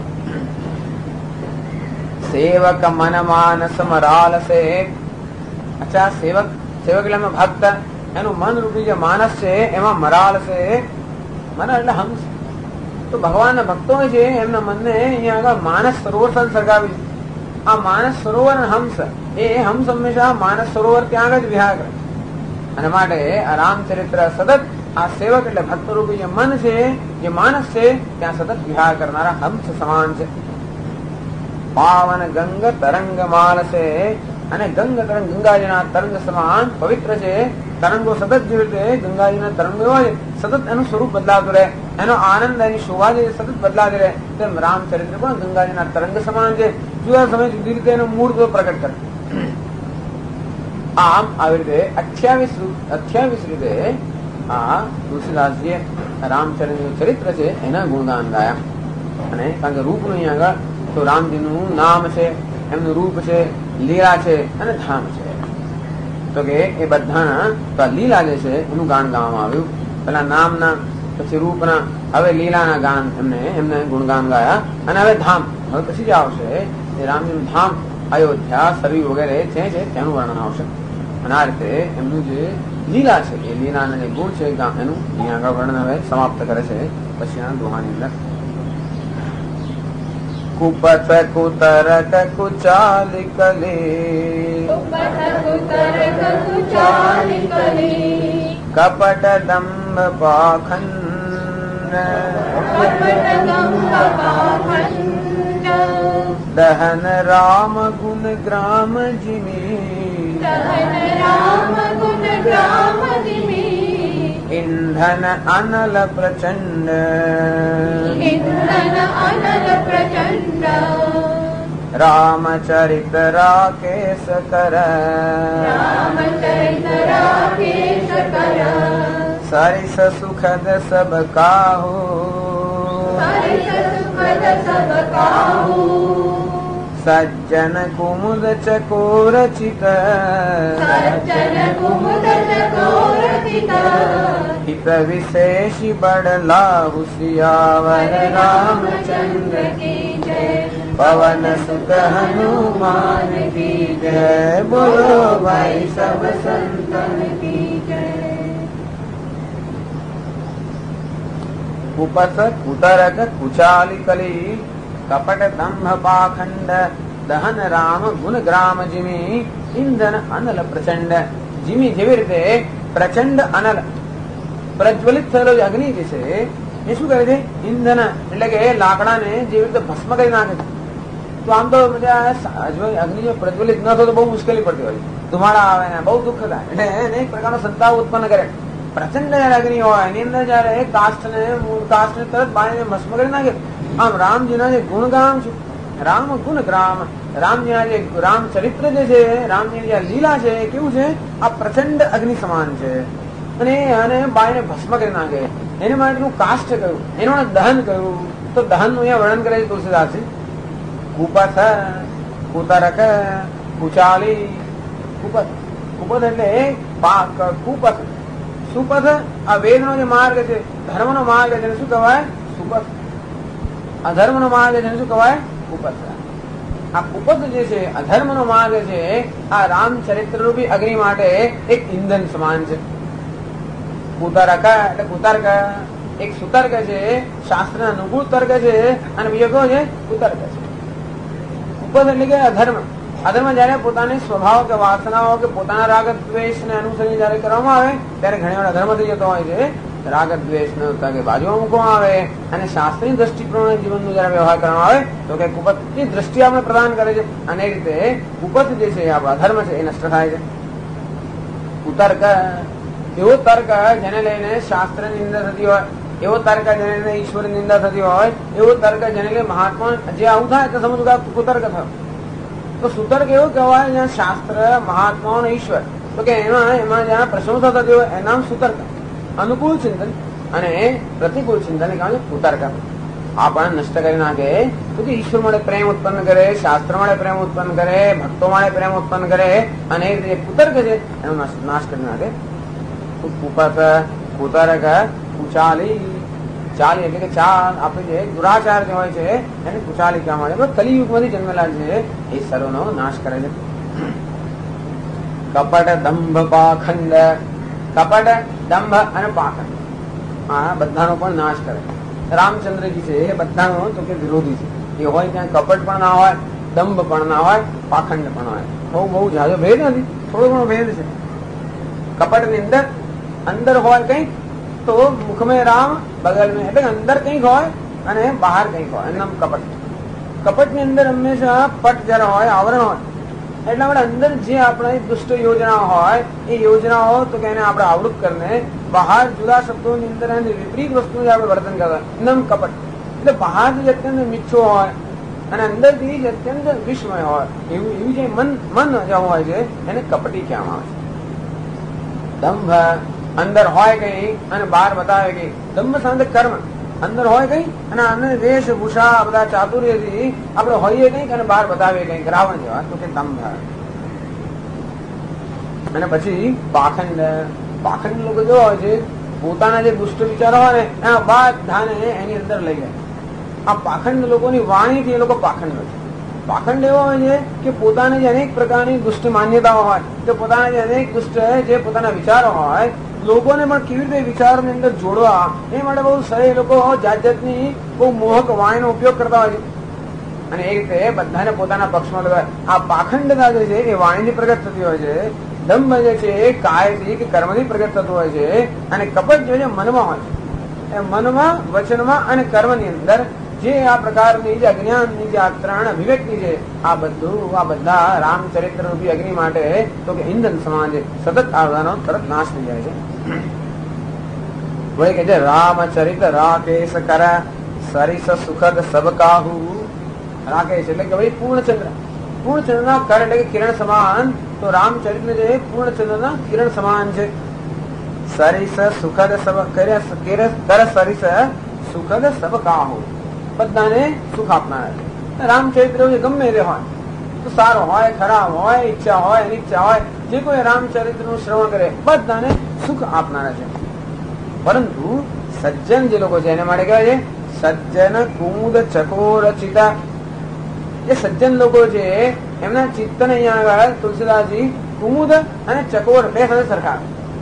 સેવક મન માનસ મરાલ સે. અચ્છા, સેવક એટલે ભક્ત, એનું મન રૂપી જે માનસ છે એમાં મરાલ છે. મન એટલે હંસ. તો ભગવાનના ભક્તો છે એમના મનને અહીંયા આગળ માનસ સરોવર સાથે સરખાવી. આ માનસ સરોવર અને હંસ, એ હંસ હંમેશા માનસ સરોવર ત્યાં જ વિહાર કરે. અને માટે આ રામચરિત્ર સતત આ સેવક એટલે ભક્ત રૂપી જે મન છે, જે માનસ છે ત્યાં સતત વિહાર કરનારા હંસ સમાન છે. પાવન ગંગ તરંગ માલ છે. અને ગંગ તરંગ ગંગાજીના તરંગ સમાન પવિત્ર છે. તરંગો સતત જે રીતે ગંગાજીના તરંગો હોય સતત એનું સ્વરૂપ બદલાતું રહે, એનો આનંદ એની શોભા જે સતત બદલાતી રહે, તેમ રામચરિત્ર પણ ગંગાજીના તરંગ સમાન છે. જુદા સમય જુદી રીતે એનું મૂળ પ્રકટ કરે. આમ આવી રીતે 28 રીતે આ તુલસીદાસજીએ રામચરિત્રનું ચરિત્ર છે એના ગુણગાન ગાયા. અને કારણ કે રૂપનું અહીં આગળ તો રામજીનું નામ છે, એમનું રૂપ છે, લીલા છે અને ધામ છે. તો કે એ બધાના તો આ લીલા જે છે એનું ગાન ગાવામાં આવ્યું. પેલા નામના, પછી રૂપના, હવે લીલાના ગાન એમને ગુણગાન ગાયા. અને હવે ધામ, હવે પછી જે આવશે એ રામજીનું ધામ, અયોધ્યા, સરયુ વગેરે છે તેનું વર્ણન આવશે. અને આ રીતે એમનું જે લીલા છે એ લીલાના જે ગુણ છે એનું અહીંયા આગળ વર્ણન હવે સમાપ્ત કરે છે પછીના દોહાની અંદર. કુપથ કુતરક કુચાલિ કલે, કપટ દંભ પાખંડ, દહન રામ ગુણ ગ્રામ જીમી, ઇંધન અનલ પ્રચંડ, રામચરિત રાકેશ કર, સરિસ સુખદ સબ કાહુ, સજ્જન કુમુદ ચકોર ચિત, હિત વિશેષી બડલાહુ સિયાવર રામચંદ્ર કી જય, પવન સુત હનુમાન કી જય, બોલો ભાઈ સબ સંતન કી જય. કુપથ કુતરક કુચાલિ કલી, કપટ દંભ પાખંડ, દહન રામ ગુણ ગ્રામ જીમી, ઇંધન અનલ પ્રચંડ. જીમી જેવી રીતે પ્રચંડ અનલ પ્રજ્વલિત થયેલો જે અગ્નિ જે છે એ શું કરે છે? ઇંધન એટલે કે લાકડાને જેવી રીતે ભસ્મ કરી નાખે છે. તો આમ તો અગ્નિ જો પ્રજ્વલિત ન થયો તો બહુ મુશ્કેલી પડતી હોય, ધુમાડા આવે ને બહુ દુઃખ થાય, એટલે એને એક પ્રકારનો સંતાપ ઉત્પન્ન કરે. પ્રચંડ જયારે અગ્નિ હોય એની અંદર જયારે કાષ્ઠને મૂળ કાષ્ઠને તરત બાળીને ભસ્મ કરી નાખે. આમ રામજીના જે ગુણગામ છે, રામ ગુણ ગ્રામ, રામજીના જે રામ ચરિત્ર જે છે, રામજીની જે લીલા છે એ કેવું છે? આ પ્રચંડ અગ્નિ સમાન છે. અને બાળીને ભસ્મ કરી નાખે. એને માટેનું કાષ્ઠ કયું, એનું દહન કયું? તો દહનનું અહીંયા વર્ણન કરે છે તુલસીદાસજી. કુપથ કુતરક કુચાલી. કુપથ, કુપથ એટલે કુપથ. સુપથ આ વેદનો જે માર્ગ છે, ધર્મનો માર્ગ છે એને શું કહેવાય? સુપથ. અધર્મનો માર્ગ છે એને શું કહેવાય? કુપથ. આ કુપથ જે છે, અધર્મનો માર્ગ છે, આ રામચરિત્ર રૂપી અગ્નિ માટે એક ઇંધન સમાન છે. કુતરક એટલે કુતર્ક, એક સુતર્ક છે, શાસ્ત્ર અનુકૂળ તર્ક છે, અને બીજો કયો છે? કુતર્ક છે. કુપથ એટલે કે અધર્મ. અધર્મ જયારે પોતાની સ્વભાવ કે વાસનાઓ કે પોતાના રાગ દ્વેષ ને અનુસરી જયારે કરવામાં આવે ત્યારે ઘણી વાર અધર્મ થઈ જતો હોય છે. રાગ દ્વેષ ને બાજુમાં મૂકવામાં આવે અને શાસ્ત્રીય દ્રષ્ટિ પ્રમાણે જીવનનો જયારે વ્યવહાર કરવામાં આવે તો કે કુપથની દ્રષ્ટિ આપણે પ્રદાન કરે છે. અને એ રીતે કુપથ જે છે આપણો અધર્મ છે એ નષ્ટ થાય છે. કુતર્ક એવો તર્ક જેને લઈને શાસ્ત્ર ની નિંદા થતી હોય, એવો તર્ક જેને લઈને ઈશ્વર નિંદા થતી હોય, એવો તર્ક જેને લઈને મહાત્મા જે આવું થાય તો સમજવું કે કુતર્ક થયો. તો સુતર્ક એવું કહેવાય જ્યાં શાસ્ત્ર, મહાત્માઓ અને ઈશ્વર, તો કે એમાં જ્યાં પ્રશંસા થતી હોય એનું નામ સુતર્ક. અનુકૂળ ચિંતન અને પ્રતિકૂળ ચિંતન કહેવાય છે કુતર્ક. આપણને નષ્ટ કરી નાખે, પછી ઈશ્વર માટે પ્રેમ ઉત્પન્ન કરે, શાસ્ત્ર માટે પ્રેમ ઉત્પન્ન કરે, ભક્તો માટે પ્રેમ ઉત્પન્ન કરે, અને એ રીતે કુતર્ક છે એનો નાશ કરી નાખે. કુપથ કુતર્ક કુચાલી. ચાલી એટલે કે ચાલ, આપણે જે દુરાચાર જે હોય છે એને કુચાલી કહેવામાં આવે. કલિયુગમાંથી જન્મેલા છે એ સર્વનો નાશ કરે છે. કપટ દંભ પાખંડ. કપટ, દંભ અને પાખંડ આ બધાનો પણ નાશ કરે. રામચંદ્રજી છે એ બધાનો તો કે વિરોધી છે. એ હોય ત્યાં કપટ પણ ના હોય, દંભ પણ ના હોય, પાખંડ પણ હોય. બહુ જાજો ભેદ નથી, થોડો ઘણો ભેદ છે. કપટ ની અંદર હોય કઈક તો મુખ में રામ, બગલ में એટલે અંદર કંઈક હોય અને બહાર કંઈક હોય, એનું નામ કપટ. કપટ ની અંદર હંમેશા પટ જરા હોય, આવરણ હોય. એટલા માટે અંદર જે આપણે દુષ્ટ યોજના હોય એ યોજનાઓ તો કે એને આપણે આવૃત કરીને બહાર જુદા શબ્દોની અંદર વિપરીત વસ્તુ આપણે વર્તન કરતા નામ કપટ. એટલે બહારથી જ અત્યંત મીઠું હોય અને અંદરથી જ અત્યંત વિષમય હોય એવી જે મન જે હોય છે એને કપટી કહેવામાં આવે છે. દંભ અંદર હોય કઈ અને બહાર બતાવે કઈ. દંભ સાથે કર્મ, અંદર હોય કઈ અને અંદર વેશભૂષા બધા ચાતુર્યથી આપણે હોઈએ કઈક અને બહાર બતાવીએ કઈક રાવણ જેવા તો કે તમ અને પછી પાખંડ પાખંડ લોકો જો હોય છે પોતાના જે દુષ્ટ વિચારો હોય ને એના બધાને એની અંદર લઈ જાય. આ પાખંડ લોકોની વાણીથી એ લોકો પાખંડ હોય છે. પાખંડ એવો હોય છે કે પોતાની જે અનેક પ્રકારની દુષ્ટ માન્યતાઓ હોય કે પોતાના જે અનેક દુષ્ટ જે પોતાના વિચારો હોય લોકોને પણ કેવી રીતે વિચારોની અંદર જોડવા એ માટે બહુ સરળ એ લોકો જાત જાતની બહુ મોહક વાણીનો ઉપયોગ કરતા હોય છે અને એ રીતે બધાને પોતાના પક્ષમાં લગાવે. આ પાખંડતા જે છે એ વાણીથી પ્રગટ થતી હોય છે. દંભ જે છે એ કાયથી કે કર્મથી પ્રગટ થતું હોય છે અને કપટ જે છે મનમાં હોય છે. એ મનમાં વચનમાં અને કર્મની અંદર જે આ પ્રકારની જે અજ્ઞાનની જે આ ત્રણ અભિવ્યક્તિ છે આ બધા રામચરિત્ર રૂપી અગ્નિ માટે તો કે ઇંધન સમાન છે. સતત આવવાનો તરત નાશ થઈ જાય છે. વળી કે છે રામચરિત રાકેશ કર સરિસ સુખદ સબ કાહુ. રાકેશ એટલે કે ભાઈ પૂર્ણચંદ્રના કર એટલે કે કિરણ સમાન. તો રામચરિત્ર જે પૂર્ણચંદ્રના કિરણ સમાન છે. સરિસ સુખદ સબ કર સરિસ સુખદ સબ કાહુ બધાને સુખ આપનારા છે. રામચરિત્ર ગમે તે હોય તો સારો હોય ખરાબ હોય ઈચ્છા હોય અનિચ્છા હોય જે કોઈ રામચરિત્ર નું શ્રવણ કરે બધાને સુખ આપનારા છે. પરંતુ સજ્જન જે લોકો છે એને માટે કહેવાય છે સજ્જન કુમુદ ચકોર ચિતા. જે સજ્જન લોકો છે એમના ચિત્તને અહીંયા આગળ તુલસીદાસજી કુમુદ અને ચકોર બે સાથે સરખા.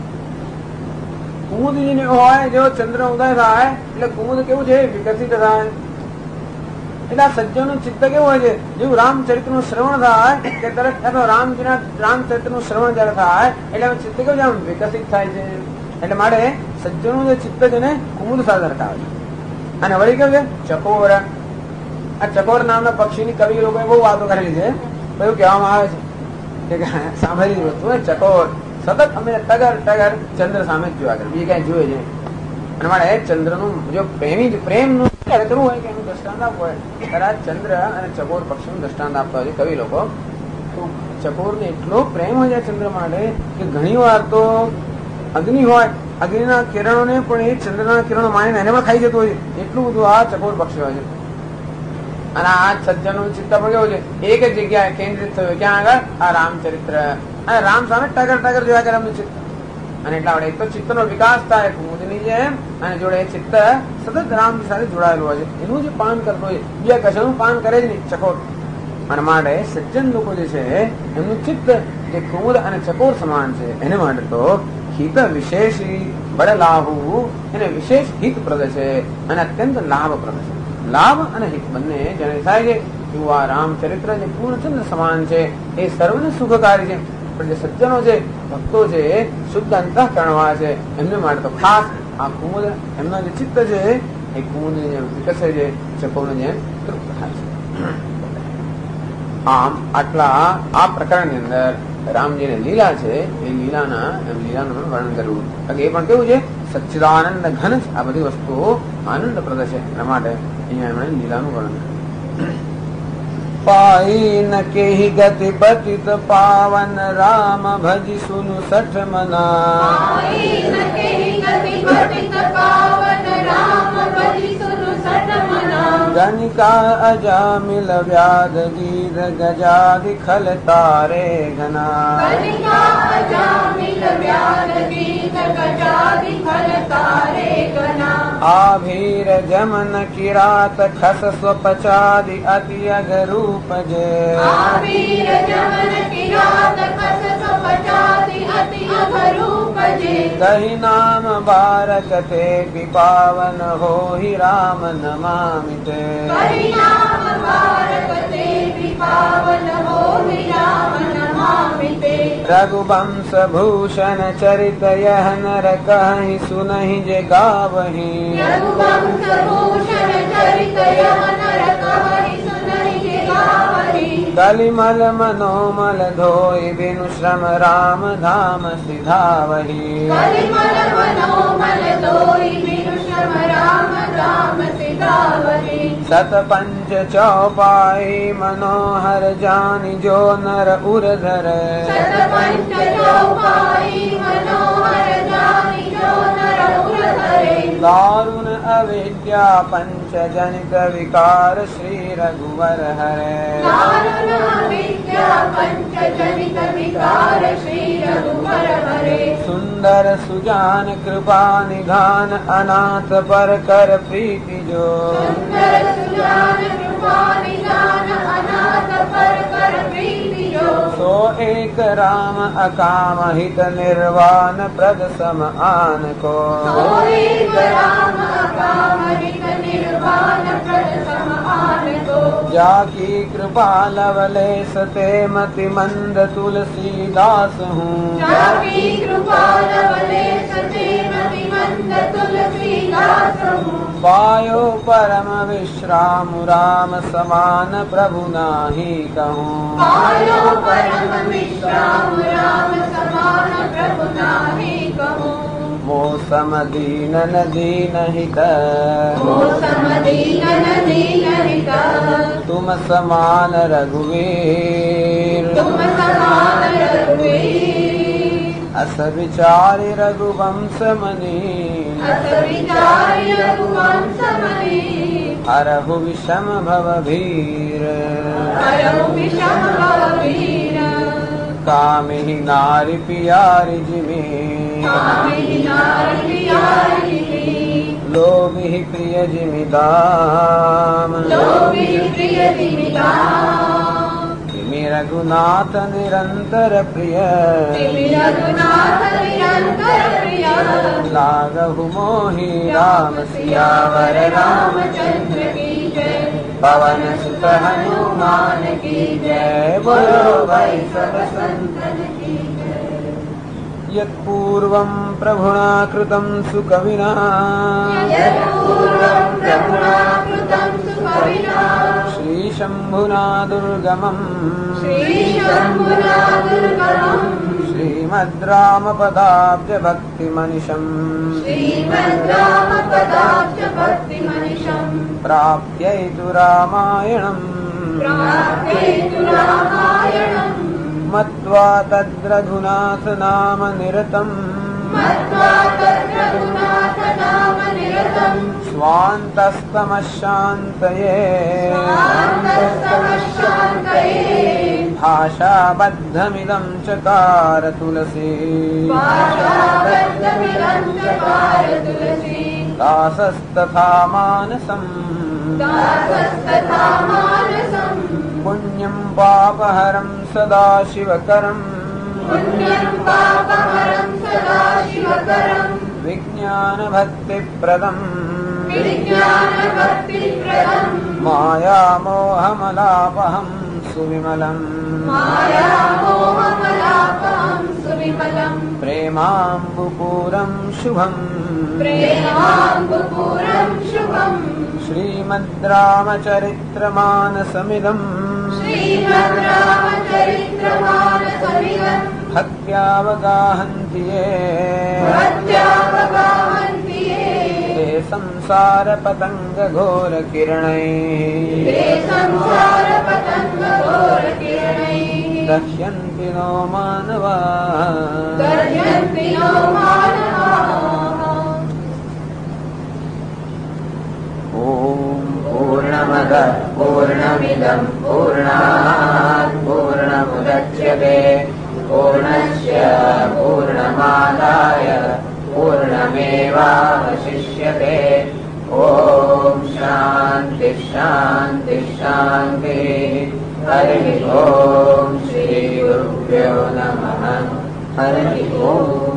કુમુદ હોય જેવો ચંદ્ર ઉદય થાય એટલે કુમુદ કેવું છે વિકસિત થાય. એટલે આ સજ્જનનું ચિત્ત કેવું હોય છે જેવું રામચરિત્ર નું શ્રવણ થાય કે તરત રામચરિત્ર નું શ્રવણ જયારે થાય એટલે ચિત્ત કેવું છે આમ વિકસિત થાય છે. એટલે માટે સજ્જનનું જે ચિત્ત છે ને કુમુદ સાથે સરખાવે છે. અને વળી કેવું છે ચકોર. આ ચકોર નામના પક્ષીની કવિ લોકોએ બહુ વાતો કરેલી છે. એવું કહેવામાં આવે છે કે સાંભળેલી વસ્તુ ચકોર સતત અમે ટગર ટગર ચંદ્ર સામે જ જોયા કરે બીજું કઈ જોયે છે. અને માટે ચંદ્રનું જો પ્રેમનું કરવું હોય કે એનું દ્રષ્ટાંત આપવું હોય ત્યારે ચંદ્ર અને ચકોર પક્ષીનું દ્રષ્ટાંત આપતા હોય છે કવિ લોકો. તો ચકોરને એટલો પ્રેમ હોય છે ચંદ્ર માટે કે ઘણી વાર તો અગ્નિ હોય અગ્નિના કિરણોને પણ એ ચંદ્રના કિરણો માનીને એને પણ ખાઈ જતું હોય છે. એટલું બધું આ ચકોર પક્ષી હોય છે. અને આ સજ્જનનું ચિત્ત પણ કેવું છે એક જ જગ્યાએ કેન્દ્રિત થયું ક્યાં આગળ આ રામચરિત્ર અને રામ સામે ટગર ટગર જોયા કરે એમનું ચિત્ત. અને એટલા વડે એક તો ચિત્તનો વિકાસ થાય કુમુદની જેમ અને જોડે ચિત્ત સતત રામજી સાથે જોડાયેલું હોય છે. એનું જે પાન કરતો હોય બીજા કશાનું પાન કરે જ નહીં ચકોર. અને માટે સજ્જન લોકો જે છે એમનું ચિત્ત જે કુમુદ અને ચકોર સમાન છે એને માટે તો હિત વિશેષી બળ લાભુ એને વિશેષ હિતપ્રદ છે અને અત્યંત લાભપ્રદ છે. લાભ અને હિત બંને જેને થાય છે એવું આ રામચરિત્ર જે પૂર્ણચંદ્ર સમાન છે એ સર્વને સુખકારી છે. પણ જે સજ્જનો છે ભક્તો છે શુદ્ધ અંતઃકરણવાળા છે એમને માટે તો ખાસ આ કુમુદ એમના જે ચિત્ત છે એ કુમુદની જેમ વિકસે છે ચકોરની જેમ તૃપ્ત થાય છે. આમ આટલા આ પ્રકરણની અંદર રામજીની લીલા છે એ લીલાનું વર્ણન કરવું. એ પણ કેવું છે સચ્ચિદાનંદ ઘન છે. આ બધી વસ્તુઓ આનંદપ્રદ છે એના માટે અહીંયા એમણે લીલાનું વર્ણન કર્યું. पाई न के गति पतित पावन राम भजि सुनु सठ मना. पाई न केहि गति पतित पावन राम भजि सुनु सठ मना. गणिका अजामिल व्याध गीध गजादि खल तारे घना. गणिका अजामिल व्याध गीध गजादि खल तारे घना. आभीर जमन किरात खस स्वपचादि अति अगरूप जे. आभीर जमन किरात खस स्वपचादि अति अगरूप जे. कही नाम बारक ते पावन हो ही राम नमामि ते. कही नाम बारक ते पावन हो ही राम नमामि ते. रघुवंश भूषण चरित यह नर कहि सुनहि जे गावहि. रघुवंश भूषण चरित यह नर कहि सुनहि जे गावहि. कलिमल मनोमल धोई बिनु श्रम राम धाम सिधावहि. कलिमल मनोमल धोई बिनु श्रम राम धाम सिधावहि. सत पंच चौपाई मनोहर जानि जो नर उर धर. सत पंच चौपाई मनोहर जानि जो दारुण अविद्या पंचजनित विकार श्री रघुवर हरे सुंदर सुजान कृपा निधान अनाथ पर कर प्रीति जो सो एक राम अकाम हित निर्वाण प्रद सम आन को जाकी कृपा लवलेश ते मति मंद तुलसीदास हूँ पायो परम विश्राम राम समान प्रभु नाही कहूँ वो समदीन दीन हित तुम समान रघुवीर अस विचारि रघुवंश मनी हरहु विषम भव भीर कामिहि नारि पियारि जिमि लोभिहि प्रिय जिमि दाम तिमि रघुनाथ निरंतर प्रिय लागहु मोहि राम सियावर रामचंद्र की जय पवन सुत हनुमान की जय बोलो भाई सब संतन की जय यत्पूर्वं प्रभुना कृतं सुकविना श्रीशम्भुना दुर्गमम् श्रीमद् रामपदाब्ज भक्तिमनिशम् प्राप्यैतु रामायणम् मत्वा तद्रघुनाथ नाम निरतम् स्वान्तस्तमशान्तये भाषाबद्धमिदं चकार तुलसी दासस्तथा मानसम् पुण्यं पापहरं सदा शिवकरम् विज्ञानभक्तिप्रदम् मायामोहमलापहं सुविमलम् प्रेमाम्बुपूरं शुभम् श्रीमद् रामचरित्रमानसमिदम् भक्त्यावगाहन्ति ये ते संसारपतङ्गघोरकिरणैः दह्यन्ति नो मानवाः ॐ पूर्णमदः पूर्णमिदं पूर्णात् पूर्णमुदच्यते पूर्णस्य पूर्णमादाय पूर्णमेवावशिष्यते ॐ शान्ति शान्ति शान्तिः हरिः ॐ श्रीगुरुभ्यो नमः हरिः ॐ